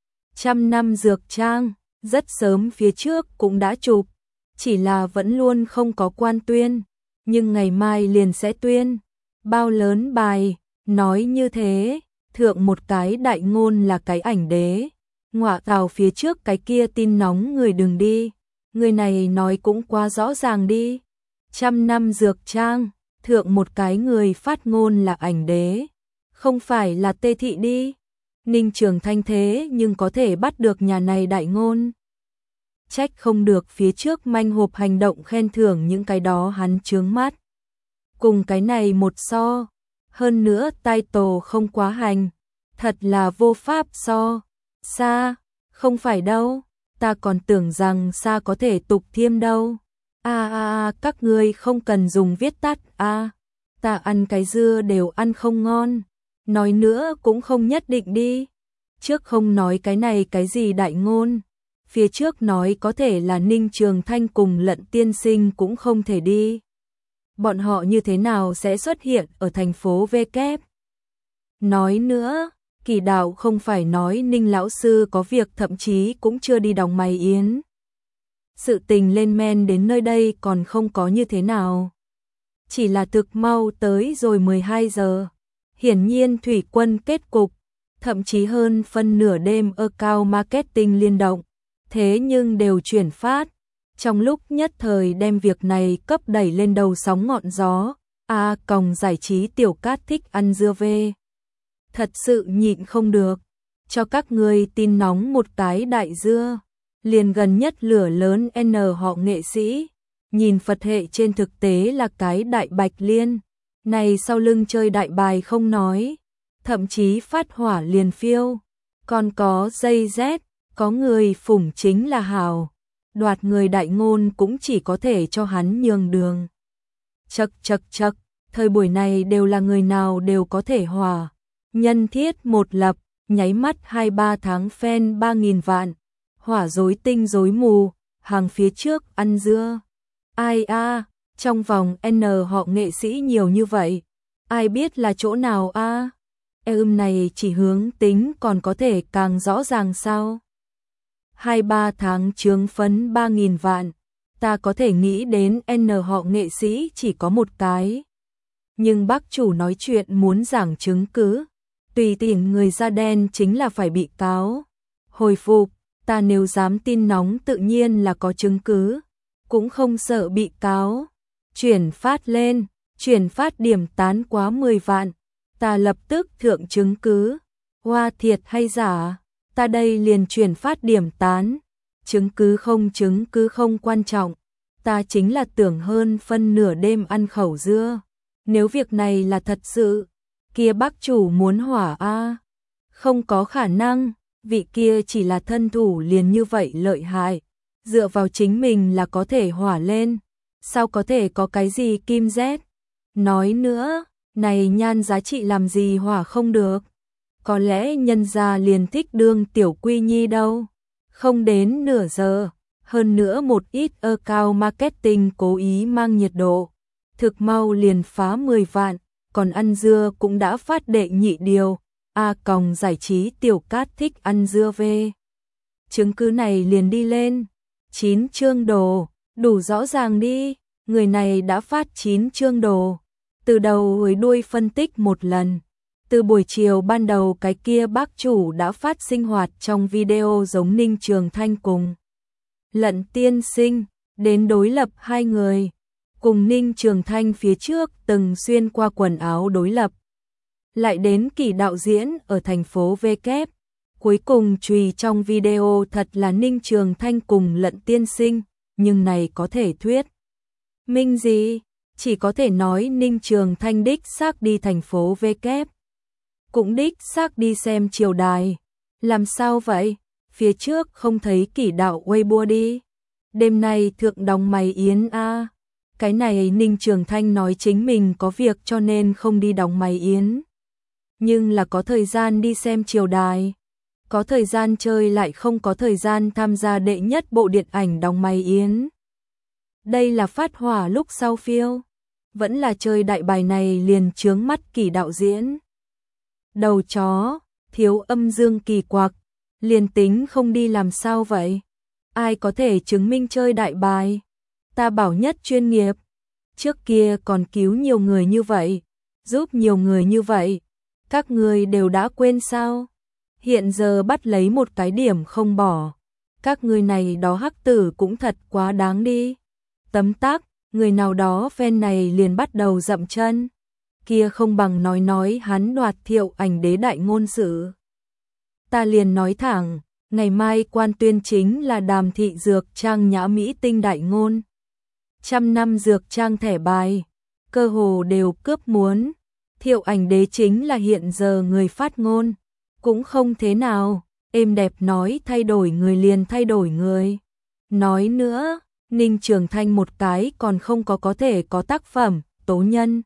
Trăm năm dược trang, rất sớm phía trước cũng đã chụp, chỉ là vẫn luôn không có quan tuyên, nhưng ngày mai liền sẽ tuyên. Bao lớn bài, nói như thế, thượng một cái đại ngôn là cái ảnh đế, ngọa tào phía trước cái kia tin nóng người đừng đi, người này nói cũng quá rõ ràng đi. Trăm năm dược trang, thượng một cái người phát ngôn là ảnh đế, Không phải là Tê Thị đi. Ninh Trường Thanh thế nhưng có thể bắt được nhà này đại ngôn. Trách không được phía trước manh hộp hành động khen thưởng những cái đó hắn chướng mắt. Cùng cái này một so. Hơn nữa title không quá hành. Thật là vô pháp so. Xa, không phải đâu. Ta còn tưởng rằng xa có thể tục thiêm đâu. A a a, các ngươi không cần dùng viết tắt a. À, ta ăn cái dưa đều ăn không ngon. Nói nữa cũng không nhất định đi. Trước không nói cái này cái gì đại ngôn. Phía trước nói có thể là Ninh Trường Thanh cùng Lận tiên sinh cũng không thể đi. Bọn họ như thế nào sẽ xuất hiện ở thành phố V kép? Nói nữa, Kỳ Đạo không phải nói Ninh lão sư có việc thậm chí cũng chưa đi đóng máy yến. Sự tình lên men đến nơi đây còn không có như thế nào. Chỉ là thực mau tới rồi mười hai giờ. Hiển nhiên thủy quân kết cục, thậm chí hơn phân nửa đêm account marketing liên động, thế nhưng đều chuyển phát. Trong lúc nhất thời đem việc này cấp đẩy lên đầu sóng ngọn gió, a còng giải trí Tiểu Cát thích ăn dưa về. Thật sự nhịn không được, cho các người tin nóng một cái đại dưa, liền gần nhất lửa lớn N họ nghệ sĩ, nhìn Phật hệ trên thực tế là cái đại bạch liên, này sau lưng chơi đại bài không nói, thậm chí phát hỏa liền phiêu, còn có dây rét, có người phủng chính là hào, đoạt người đại ngôn cũng chỉ có thể cho hắn nhường đường. Chậc chậc chậc, thời buổi này đều là người nào đều có thể hòa. Nhân thiết một lập, nháy mắt hai ba tháng fan ba nghìn vạn, hỏa rối tinh rối mù, hàng phía trước ăn dưa. Ai a, trong vòng N họ nghệ sĩ nhiều như vậy, ai biết là chỗ nào a? À? Em này chỉ hướng tính còn có thể càng rõ ràng sao? Hai ba tháng chướng phấn ba nghìn vạn, ta có thể nghĩ đến N họ nghệ sĩ chỉ có một cái. Nhưng bác chủ nói chuyện muốn giảng chứng cứ, tùy tiện người da đen chính là phải bị cáo. Hồi phục, ta nếu dám tin nóng tự nhiên là có chứng cứ, cũng không sợ bị cáo. Chuyển phát lên, chuyển phát điểm tán quá mười vạn, ta lập tức thượng chứng cứ. Hoa thiệt hay giả, ta đây liền chuyển phát điểm tán. Chứng cứ không chứng cứ không quan trọng, ta chính là tưởng hơn phân nửa đêm ăn khẩu dưa. Nếu việc này là thật sự, kia bác chủ muốn hỏa a, không có khả năng, vị kia chỉ là thân thủ liền như vậy lợi hại, dựa vào chính mình là có thể hỏa lên, sao có thể có cái gì kim rét. Nói nữa, này nhan giá trị làm gì hỏa không được, có lẽ nhân gia liền thích đương tiểu quy nhi đâu. Không đến nửa giờ, hơn nữa một ít account marketing cố ý mang nhiệt độ, thực mau liền phá mười vạn, còn ăn dưa cũng đã phát đệ nhị điều, a còng giải trí Tiểu Cát thích ăn dưa về. Chứng cứ này liền đi lên, chín chương đồ, đủ rõ ràng đi, người này đã phát chín chương đồ, từ đầu tới đuôi phân tích một lần. Từ buổi chiều ban đầu cái kia bác chủ đã phát sinh hoạt trong video giống Ninh Trường Thanh cùng Lận tiên sinh, đến đối lập hai người, cùng Ninh Trường Thanh phía trước từng xuyên qua quần áo đối lập. Lại đến Kỳ đạo diễn ở thành phố V kép, cuối cùng chùy trong video thật là Ninh Trường Thanh cùng Lận tiên sinh, nhưng này có thể thuyết minh gì, chỉ có thể nói Ninh Trường Thanh đích xác đi thành phố V kép. Cũng đích xác đi xem triều đài. Làm sao vậy? Phía trước không thấy Kỷ đạo Weibo đi. Đêm nay thượng đóng máy yến a. À. Cái này Ninh Trường Thanh nói chính mình có việc cho nên không đi đóng máy yến. Nhưng là có thời gian đi xem triều đài. Có thời gian chơi lại không có thời gian tham gia đệ nhất bộ điện ảnh đóng máy yến. Đây là phát hỏa lúc sau phiêu. Vẫn là chơi đại bài này liền chướng mắt Kỷ đạo diễn. Đầu chó, thiếu âm dương kỳ quặc, liền tính không đi làm sao vậy? Ai có thể chứng minh chơi đại bài? Ta bảo nhất chuyên nghiệp. Trước kia còn cứu nhiều người như vậy, giúp nhiều người như vậy. Các người đều đã quên sao? Hiện giờ bắt lấy một cái điểm không bỏ. Các người này đó hắc tử cũng thật quá đáng đi. Tấm tắc, người nào đó fan này liền bắt đầu dậm chân. kia không bằng nói nói hắn đoạt Thiệu Ảnh Đế đại ngôn sự. Ta liền nói thẳng, ngày mai quan tuyên chính là Đàm thị dược trang Nhã Mỹ Tinh đại ngôn. Trăm năm dược trang thẻ bài, cơ hồ đều cướp muốn. Thiệu Ảnh Đế chính là hiện giờ người phát ngôn, cũng không thế nào, êm đẹp nói thay đổi người liền thay đổi người. Nói nữa, Ninh Trường Thanh một cái còn không có có thể có tác phẩm, tố nhân.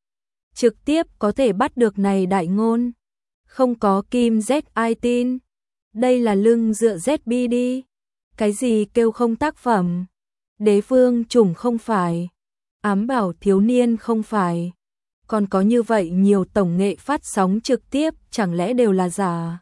Trực tiếp có thể bắt được này đại ngôn. Không có Kim Z ai tin. Đây là lưng dựa Z B đi. Cái gì kêu không tác phẩm? Đế vương chủng không phải. Ám bảo thiếu niên không phải. Còn có như vậy nhiều tổng nghệ phát sóng trực tiếp chẳng lẽ đều là giả?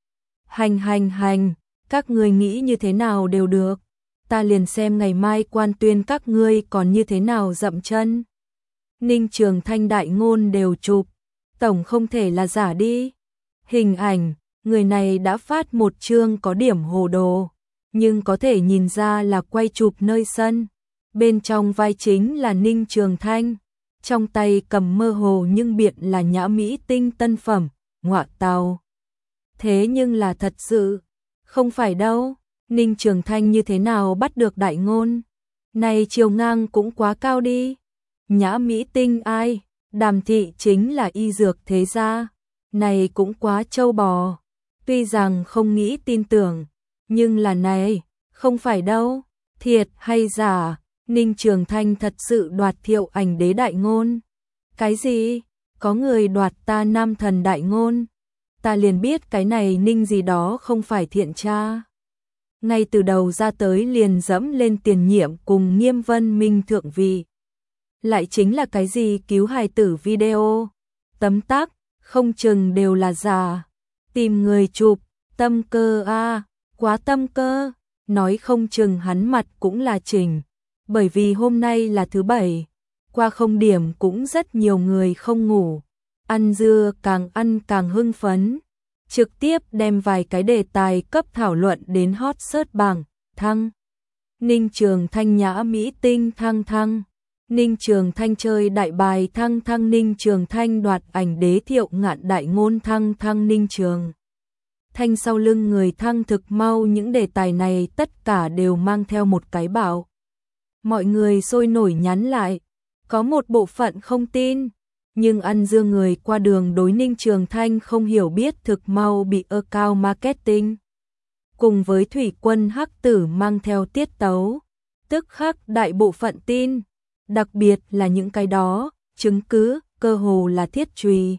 Hành hành hành, các ngươi nghĩ như thế nào đều được. Ta liền xem ngày mai quan tuyên các ngươi còn như thế nào dậm chân. Ninh Trường Thanh đại ngôn đều chụp, tổng không thể là giả đi. Hình ảnh, người này đã phát một chương có điểm hồ đồ, nhưng có thể nhìn ra là quay chụp nơi sân. Bên trong vai chính là Ninh Trường Thanh, trong tay cầm mơ hồ nhưng biện là Nhã Mỹ Tinh tân phẩm, ngọa tào. Thế nhưng là thật sự, không phải đâu, Ninh Trường Thanh như thế nào bắt được đại ngôn? Này chiều ngang cũng quá cao đi. Nhã Mỹ Tinh ai? Đàm thị chính là y dược thế gia. Này cũng quá trâu bò. Tuy rằng không nghĩ tin tưởng, nhưng là này, không phải đâu. Thiệt hay giả, Ninh Trường Thanh thật sự đoạt Thiệu Ảnh Đế đại ngôn. Cái gì? Có người đoạt ta nam thần đại ngôn. Ta liền biết cái này Ninh gì đó không phải thiện tra. Ngay từ đầu ra tới liền dẫm lên tiền nhiệm cùng Nghiêm Vân Minh thượng vị. Lại chính là cái gì cứu hài tử video, tấm tắc, không chừng đều là giả. Tìm người chụp, tâm cơ a, à, quá tâm cơ, nói không chừng hắn mặt cũng là chỉnh. Bởi vì hôm nay là thứ bảy, qua không điểm cũng rất nhiều người không ngủ. Ăn dưa càng ăn càng hưng phấn. Trực tiếp đem vài cái đề tài cấp thảo luận đến hot search bảng, thăng. Ninh Trường Thanh Nhã Mỹ Tinh thăng thăng. Ninh Trường Thanh chơi đại bài thăng thăng. Ninh Trường Thanh đoạt ảnh đế Thiệu Ngạn đại ngôn thăng thăng. Ninh Trường Thanh sau lưng người thăng thực mau. Những đề tài này tất cả đều mang theo một cái bảo. Mọi người sôi nổi nhắn lại. Có một bộ phận không tin. Nhưng ăn dưa người qua đường đối Ninh Trường Thanh không hiểu biết thực mau bị account marketing. Cùng với thủy quân hắc tử mang theo tiết tấu. Tức khắc đại bộ phận tin. Đặc biệt là những cái đó, chứng cứ, cơ hồ là thiết chùy.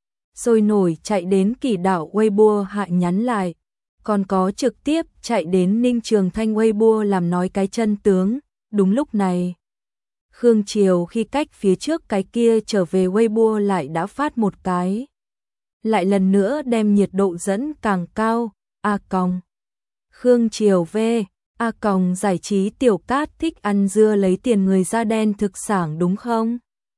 Sôi nổi chạy đến kỳ đạo Weibo hạ nhắn lại. Còn có trực tiếp chạy đến Ninh Trường Thanh Weibo làm nói cái chân tướng. Đúng lúc này. Khương Triều khi cách phía trước cái kia trở về Weibo lại đã phát một cái. Lại lần nữa đem nhiệt độ dẫn càng cao, A còng. Khương Triều V, A còng giải trí tiểu cát thích ăn dưa lấy tiền người da đen thực sản đúng không?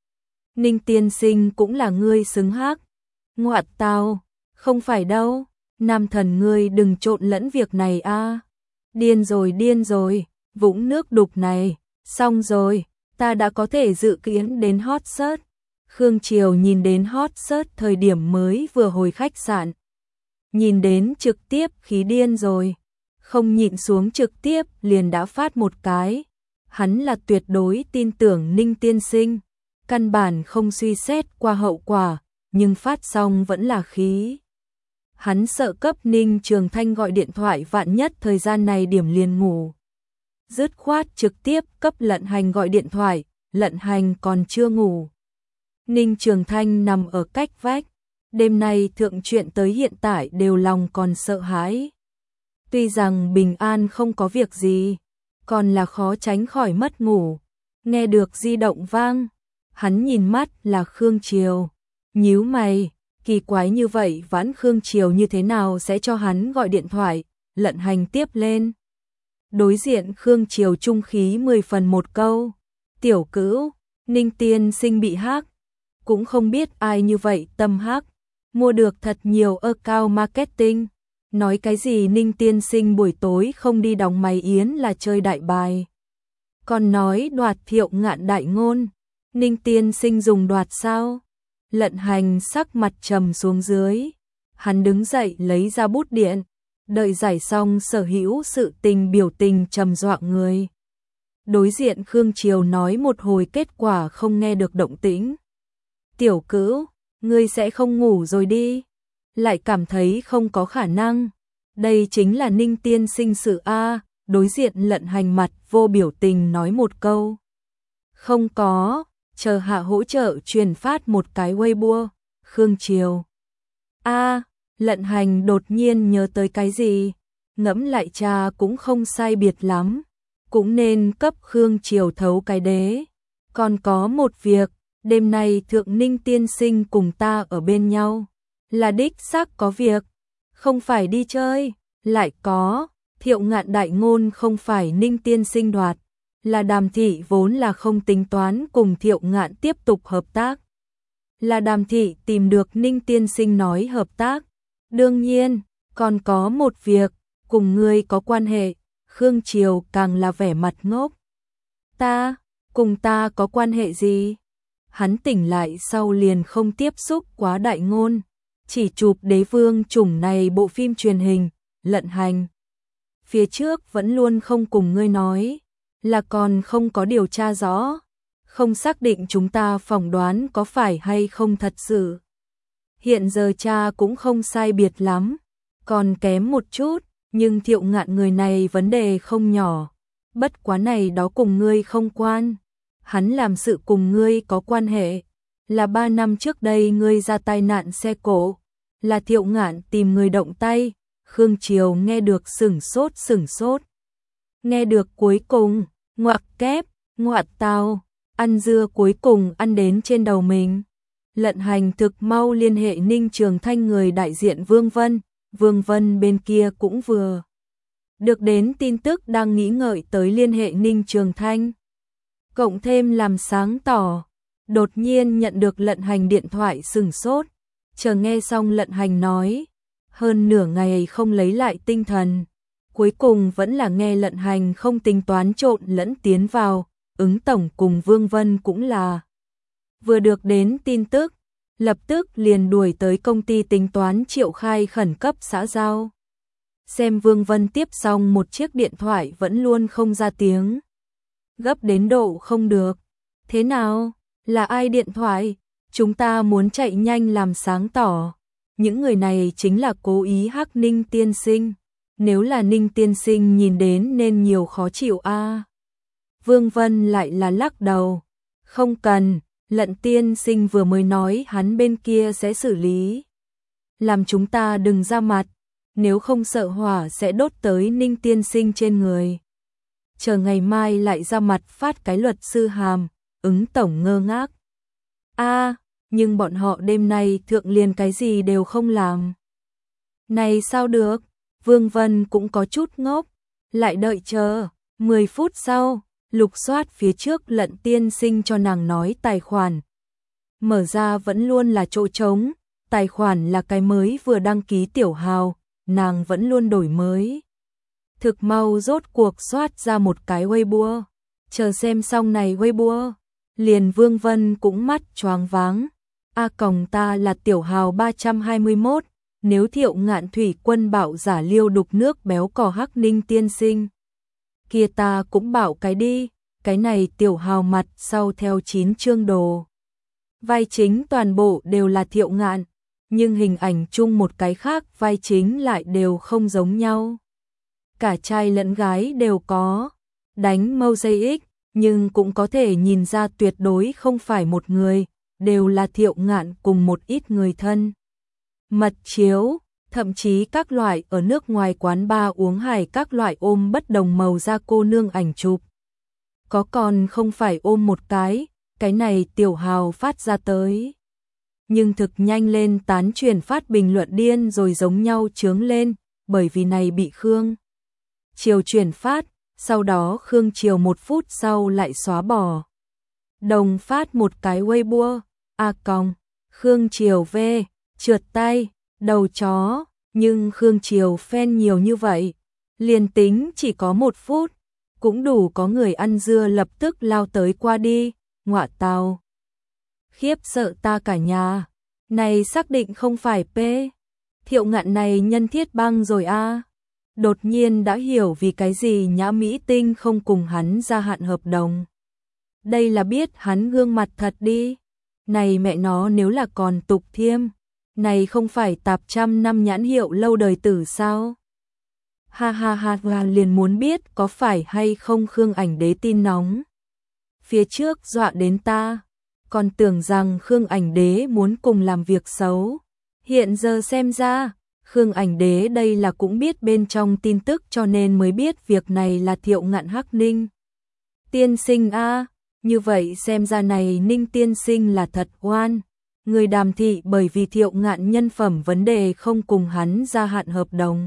Ninh tiên sinh cũng là ngươi xứng hắc. Ngoạn tao, không phải đâu, nam thần ngươi đừng trộn lẫn việc này a. Điên rồi điên rồi, vũng nước đục này, xong rồi. Ta đã có thể dự kiến đến hot search. Khương Triều nhìn đến hot search thời điểm mới vừa hồi khách sạn. Nhìn đến trực tiếp khí điên rồi. Không nhịn xuống trực tiếp liền đã phát một cái. Hắn là tuyệt đối tin tưởng Ninh tiên sinh. Căn bản không suy xét qua hậu quả, nhưng phát xong vẫn là khí. Hắn sợ cấp Ninh Trường Thanh gọi điện thoại vạn nhất thời gian này điểm liền ngủ. Dứt khoát trực tiếp cấp Lận Hành gọi điện thoại, Lận Hành còn chưa ngủ. Ninh Trường Thanh nằm ở cách vách, đêm nay thượng chuyện tới hiện tại đều lòng còn sợ hãi. Tuy rằng bình an không có việc gì, còn là khó tránh khỏi mất ngủ. Nghe được di động vang, hắn nhìn mắt là Khương Triều, nhíu mày, kỳ quái như vậy vãn Khương Triều như thế nào sẽ cho hắn gọi điện thoại, Lận Hành tiếp lên. Đối diện Khương Triều trung khí mười phần một câu. Tiểu Cữu, Ninh tiên sinh bị hack. Cũng không biết ai như vậy tâm hack. Mua được thật nhiều account marketing. Nói cái gì Ninh tiên sinh buổi tối không đi đóng máy yến là chơi đại bài. Còn nói đoạt Thiệu Ngạn đại ngôn. Ninh tiên sinh dùng đoạt sao? Lận Hành sắc mặt trầm xuống dưới. Hắn đứng dậy lấy ra bút điện, đợi giải xong sở hữu sự tình biểu tình trầm dọa người. Đối diện Khương Triều nói một hồi kết quả không nghe được động tĩnh. Tiểu Cữu, ngươi sẽ không ngủ rồi đi. Lại cảm thấy không có khả năng. Đây chính là Ninh tiên sinh sự A. Đối diện Lận Hành mặt vô biểu tình nói một câu. Không có, chờ hạ hỗ trợ truyền phát một cái Weibo. Khương Triều. A, Lận Hành đột nhiên nhớ tới cái gì. Ngẫm lại cha cũng không sai biệt lắm. Cũng nên cấp Khương Triều thấu cái đế. Còn có một việc, đêm nay Thượng Ninh tiên sinh cùng ta ở bên nhau. Là đích xác có việc, không phải đi chơi. Lại có, Thiệu Ngạn đại ngôn không phải Ninh tiên sinh đoạt. Là Đàm thị vốn là không tính toán cùng Thiệu Ngạn tiếp tục hợp tác. Là Đàm thị tìm được Ninh tiên sinh nói hợp tác. Đương nhiên, còn có một việc, cùng ngươi có quan hệ. Khương Triều càng là vẻ mặt ngốc. Ta, cùng ta có quan hệ gì? Hắn tỉnh lại sau liền không tiếp xúc quá đại ngôn. Chỉ chụp Đế Vương chủng này bộ phim truyền hình. Lận Hành phía trước vẫn luôn không cùng ngươi nói, là còn không có điều tra rõ, không xác định chúng ta phỏng đoán có phải hay không thật sự. Hiện giờ cha cũng không sai biệt lắm, còn kém một chút, nhưng Thiệu Ngạn người này vấn đề không nhỏ, bất quá này đó cùng ngươi không quan. Hắn làm sự cùng ngươi có quan hệ, là ba năm trước đây ngươi ra tai nạn xe cộ, là Thiệu Ngạn tìm người động tay. Khương Triều nghe được sửng sốt sửng sốt. Nghe được cuối cùng, ngoặc kép, ngoạt tao, ăn dưa cuối cùng ăn đến trên đầu mình. Lận Hành thực mau liên hệ Ninh Trường Thanh người đại diện Vương Vân. Vương Vân bên kia cũng vừa được đến tin tức đang nghĩ ngợi tới liên hệ Ninh Trường Thanh. Cộng thêm làm sáng tỏ, đột nhiên nhận được Lận Hành điện thoại sửng sốt. Chờ nghe xong Lận Hành nói, hơn nửa ngày không lấy lại tinh thần, cuối cùng vẫn là nghe Lận Hành không tính toán trộn lẫn tiến vào. Ứng tổng cùng Vương Vân cũng là vừa được đến tin tức, lập tức liền đuổi tới công ty tính toán triệu khai khẩn cấp xã giao. Xem Vương Vân tiếp xong một chiếc điện thoại vẫn luôn không ra tiếng, gấp đến độ không được. Thế nào? Là ai điện thoại? Chúng ta muốn chạy nhanh làm sáng tỏ. Những người này chính là cố ý hắc Ninh tiên sinh. Nếu là Ninh tiên sinh nhìn đến nên nhiều khó chịu a. À. Vương Vân lại là lắc đầu. Không cần, Lận tiên sinh vừa mới nói hắn bên kia sẽ xử lý. Làm chúng ta đừng ra mặt, nếu không sợ hỏa sẽ đốt tới Ninh tiên sinh trên người. Chờ ngày mai lại ra mặt phát cái luật sư hàm. Ứng tổng ngơ ngác. A, à, nhưng bọn họ đêm nay thượng liền cái gì đều không làm. Này sao được? Vương Vân cũng có chút ngốc. Lại đợi chờ. mười phút sau, lục soát phía trước Lận tiên sinh cho nàng nói tài khoản. Mở ra vẫn luôn là chỗ trống. Tài khoản là cái mới vừa đăng ký tiểu hào. Nàng vẫn luôn đổi mới. Thực mau rốt cuộc soát ra một cái Weibo. Chờ xem xong này Weibo. Liền Vương Vân cũng mắt choáng váng. A còng ta là tiểu hào ba trăm hai mươi mốt. Nếu Thiệu Ngạn thủy quân bảo giả liêu đục nước béo cò hắc Ninh tiên sinh. Kia ta cũng bảo cái đi. Cái này tiểu hào mặt sau theo chín chương đồ. Vai chính toàn bộ đều là Thiệu Ngạn. Nhưng hình ảnh chung một cái khác vai chính lại đều không giống nhau. Cả trai lẫn gái đều có. Đánh mosaic, nhưng cũng có thể nhìn ra tuyệt đối không phải một người, đều là Thiệu Ngạn cùng một ít người thân. Mật chiếu, thậm chí các loại ở nước ngoài quán bar uống hải các loại ôm bất đồng màu da cô nương ảnh chụp. Có còn không phải ôm một cái, cái này tiểu hào phát ra tới. Nhưng thực nhanh lên tán truyền phát bình luận điên rồi giống nhau chướng lên, bởi vì này bị Khương Triều truyền phát, sau đó Khương Triều một phút sau lại xóa bỏ. Đồng phát một cái Weibo, a còng, Khương Triều V, trượt tay, đầu chó, nhưng Khương Triều fan nhiều như vậy, liền tính chỉ có một phút, cũng đủ có người ăn dưa lập tức lao tới qua đi, ngọa tào. khiếp sợ ta cả nhà. Này xác định không phải P. Thiệu Ngạn này nhân thiết băng rồi a. Đột nhiên đã hiểu vì cái gì Nhã Mỹ Tinh không cùng hắn gia hạn hợp đồng. Đây là biết hắn gương mặt thật đi. Này mẹ nó, nếu là còn Tục Thiêm, này không phải tạp trăm năm nhãn hiệu lâu đời tử sao? Ha ha ha, ha liền muốn biết có phải hay không Khương Ảnh Đế tin nóng. Phía trước dọa đến ta, còn tưởng rằng Khương Ảnh Đế muốn cùng làm việc xấu. Hiện giờ xem ra, Khương Ảnh Đế đây là cũng biết bên trong tin tức cho nên mới biết việc này là Thiệu Ngạn Hắc Ninh tiên sinh a. Như vậy xem ra này Ninh tiên sinh là thật oan. Người Đàm thị bởi vì Thiệu Ngạn nhân phẩm vấn đề không cùng hắn gia hạn hợp đồng.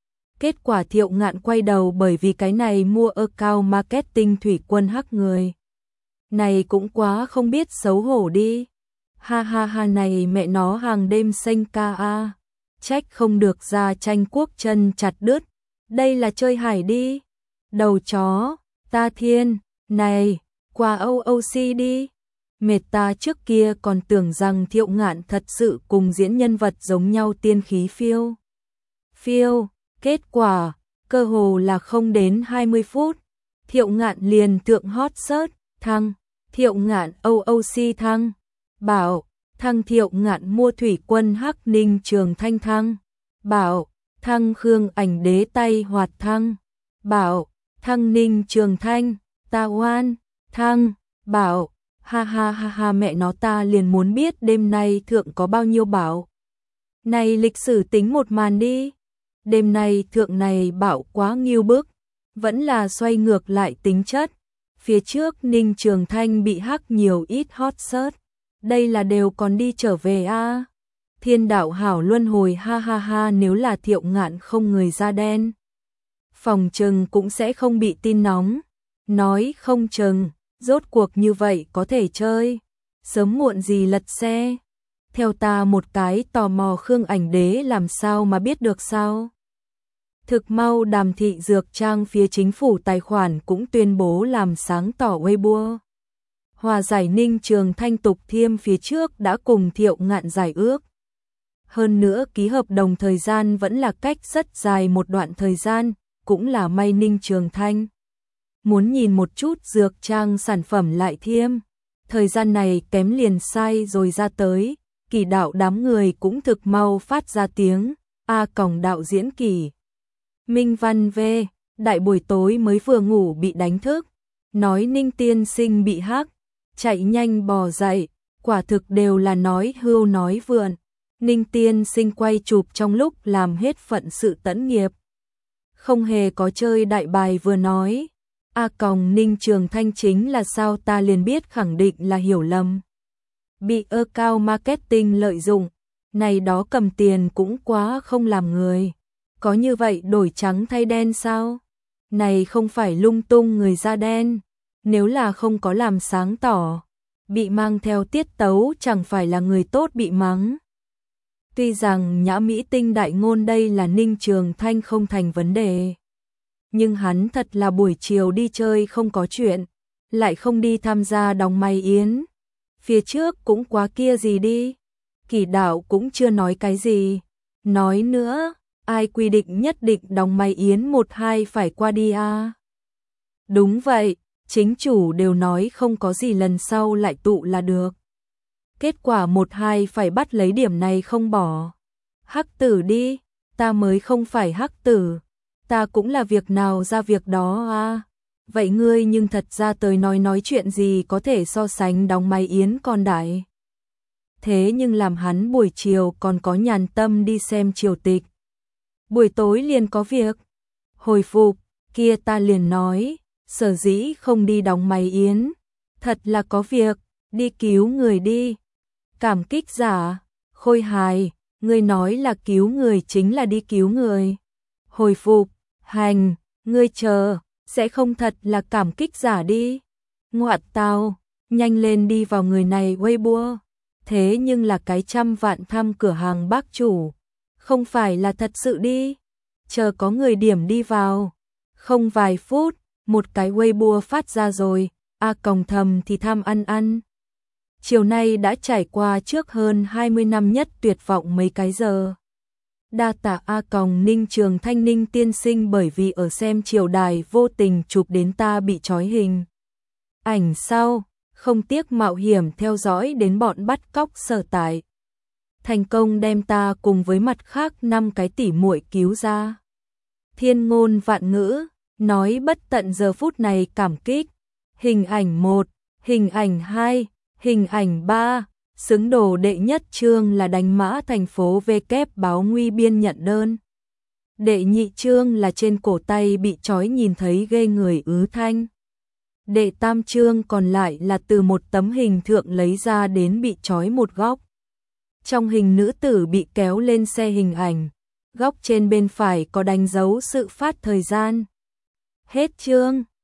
Kết quả Thiệu Ngạn quay đầu bởi vì cái này mua account marketing thủy quân hắc người. Này cũng quá không biết xấu hổ đi. Ha ha ha, này mẹ nó hàng đêm xanh ca a. Trách không được ra tranh quốc chân chặt đứt. Đây là chơi hải đi. Đầu chó, ta thiên, này, qua âu âu xê đi. Mệt ta, trước kia còn tưởng rằng Thiệu Ngạn thật sự cùng diễn nhân vật giống nhau tiên khí phiêu. Phiêu, kết quả, cơ hồ là không đến hai mươi phút. Thiệu Ngạn liền tượng hot search, thăng, Thiệu Ngạn âu âu xê thăng, bảo, thăng Thiệu Ngạn mua thủy quân Hắc Ninh Trường Thanh thăng, bảo, thăng Khương Ảnh Đế tay hoạt thăng, bảo, thăng Ninh Trường Thanh, ta oan, thăng, bảo, ha ha ha ha, mẹ nó ta liền muốn biết đêm nay thượng có bao nhiêu bảo. Này lịch sử tính một màn đi. Đêm nay thượng này bảo quá nghiêu bức, vẫn là xoay ngược lại tính chất. Phía trước Ninh Trường Thanh bị hack nhiều ít hot search, đây là đều còn đi trở về a. À. Thiên đạo hảo luân hồi, ha ha ha, nếu là Thiệu Ngạn không người da đen, phòng trừng cũng sẽ không bị tin nóng. Nói không chừng, rốt cuộc như vậy có thể chơi, sớm muộn gì lật xe. Theo ta một cái tò mò, Khương Ảnh Đế làm sao mà biết được sao? Thực mau Đàm thị dược trang phía chính phủ tài khoản cũng tuyên bố làm sáng tỏ Weibo. Hòa giải Ninh Trường Thanh Tục Thiêm phía trước đã cùng Thiệu Ngạn giải ước. Hơn nữa ký hợp đồng thời gian vẫn là cách rất dài một đoạn thời gian, cũng là may Ninh Trường Thanh muốn nhìn một chút dược trang sản phẩm lại thiêm. Thời gian này kém liền sai rồi ra tới, Kỳ đạo đám người cũng thực mau phát ra tiếng, a còng đạo diễn Kỳ. Minh Văn V, đại buổi tối mới vừa ngủ bị đánh thức, nói Ninh tiên sinh bị hack, chạy nhanh bò dậy, quả thực đều là nói hưu nói vượn. Ninh tiên sinh quay chụp trong lúc làm hết phận sự tẫn nghiệp, không hề có chơi đại bài vừa nói. A còng Ninh Trường Thanh chính là sao, ta liền biết khẳng định là hiểu lầm. Bị account marketing lợi dụng, này đó cầm tiền cũng quá không làm người. Có như vậy đổi trắng thay đen sao? Này không phải lung tung người da đen. Nếu là không có làm sáng tỏ, bị mang theo tiết tấu chẳng phải là người tốt bị mắng. Tuy rằng Nhã Mỹ Tinh đại ngôn đây là Ninh Trường Thanh không thành vấn đề, nhưng hắn thật là buổi chiều đi chơi không có chuyện, lại không đi tham gia đóng may yến. Phía trước cũng quá kia gì đi. Kỳ đạo cũng chưa nói cái gì. Nói nữa, ai quy định nhất định đóng may yến một hai phải qua đi à? Đúng vậy, chính chủ đều nói không có gì, lần sau lại tụ là được. Kết quả một hai phải bắt lấy điểm này không bỏ. Hắc tử đi, ta mới không phải hắc tử. Ta cũng là việc nào ra việc đó à. Vậy ngươi nhưng thật ra tới nói nói chuyện gì có thể so sánh đóng may yến con đại. Thế nhưng làm hắn buổi chiều còn có nhàn tâm đi xem triều tịch. Buổi tối liền có việc. Hồi phục, kia ta liền nói, sở dĩ không đi đóng may yến. Thật là có việc, đi cứu người đi. Cảm kích giả, Khôi hài, ngươi nói là cứu người chính là đi cứu người. Hồi phục, hành, ngươi chờ. Sẽ không thật là cảm kích giả đi. Ngoạn tao, nhanh lên đi vào người này Weibo. Thế nhưng là cái trăm vạn thăm cửa hàng bác chủ. Không phải là thật sự đi. Chờ có người điểm đi vào. Không vài phút, một cái Weibo phát ra rồi. A còng thầm thì tham ăn ăn. chiều nay đã trải qua trước hơn hai mươi năm nhất tuyệt vọng mấy cái giờ. Đa tạ A Còng Ninh Trường Thanh Ninh tiên sinh bởi vì ở xem triều đài vô tình chụp đến ta bị trói hình ảnh sau, không tiếc mạo hiểm theo dõi đến bọn bắt cóc Sở Tại. Thành công đem ta cùng với mặt khác năm cái tỉ muội cứu ra. Thiên ngôn vạn ngữ, nói bất tận giờ phút này cảm kích. Hình ảnh một, hình ảnh hai, hình ảnh ba, xứng đồ đệ nhất chương là đánh mã thành phố V kép báo nguy biên nhận đơn. Đệ nhị chương là trên cổ tay bị trói nhìn thấy ghê người ứ thanh. Đệ tam chương còn lại là từ một tấm hình thượng lấy ra đến bị trói một góc. Trong hình nữ tử bị kéo lên xe hình ảnh, góc trên bên phải có đánh dấu sự phát thời gian. Hết chương.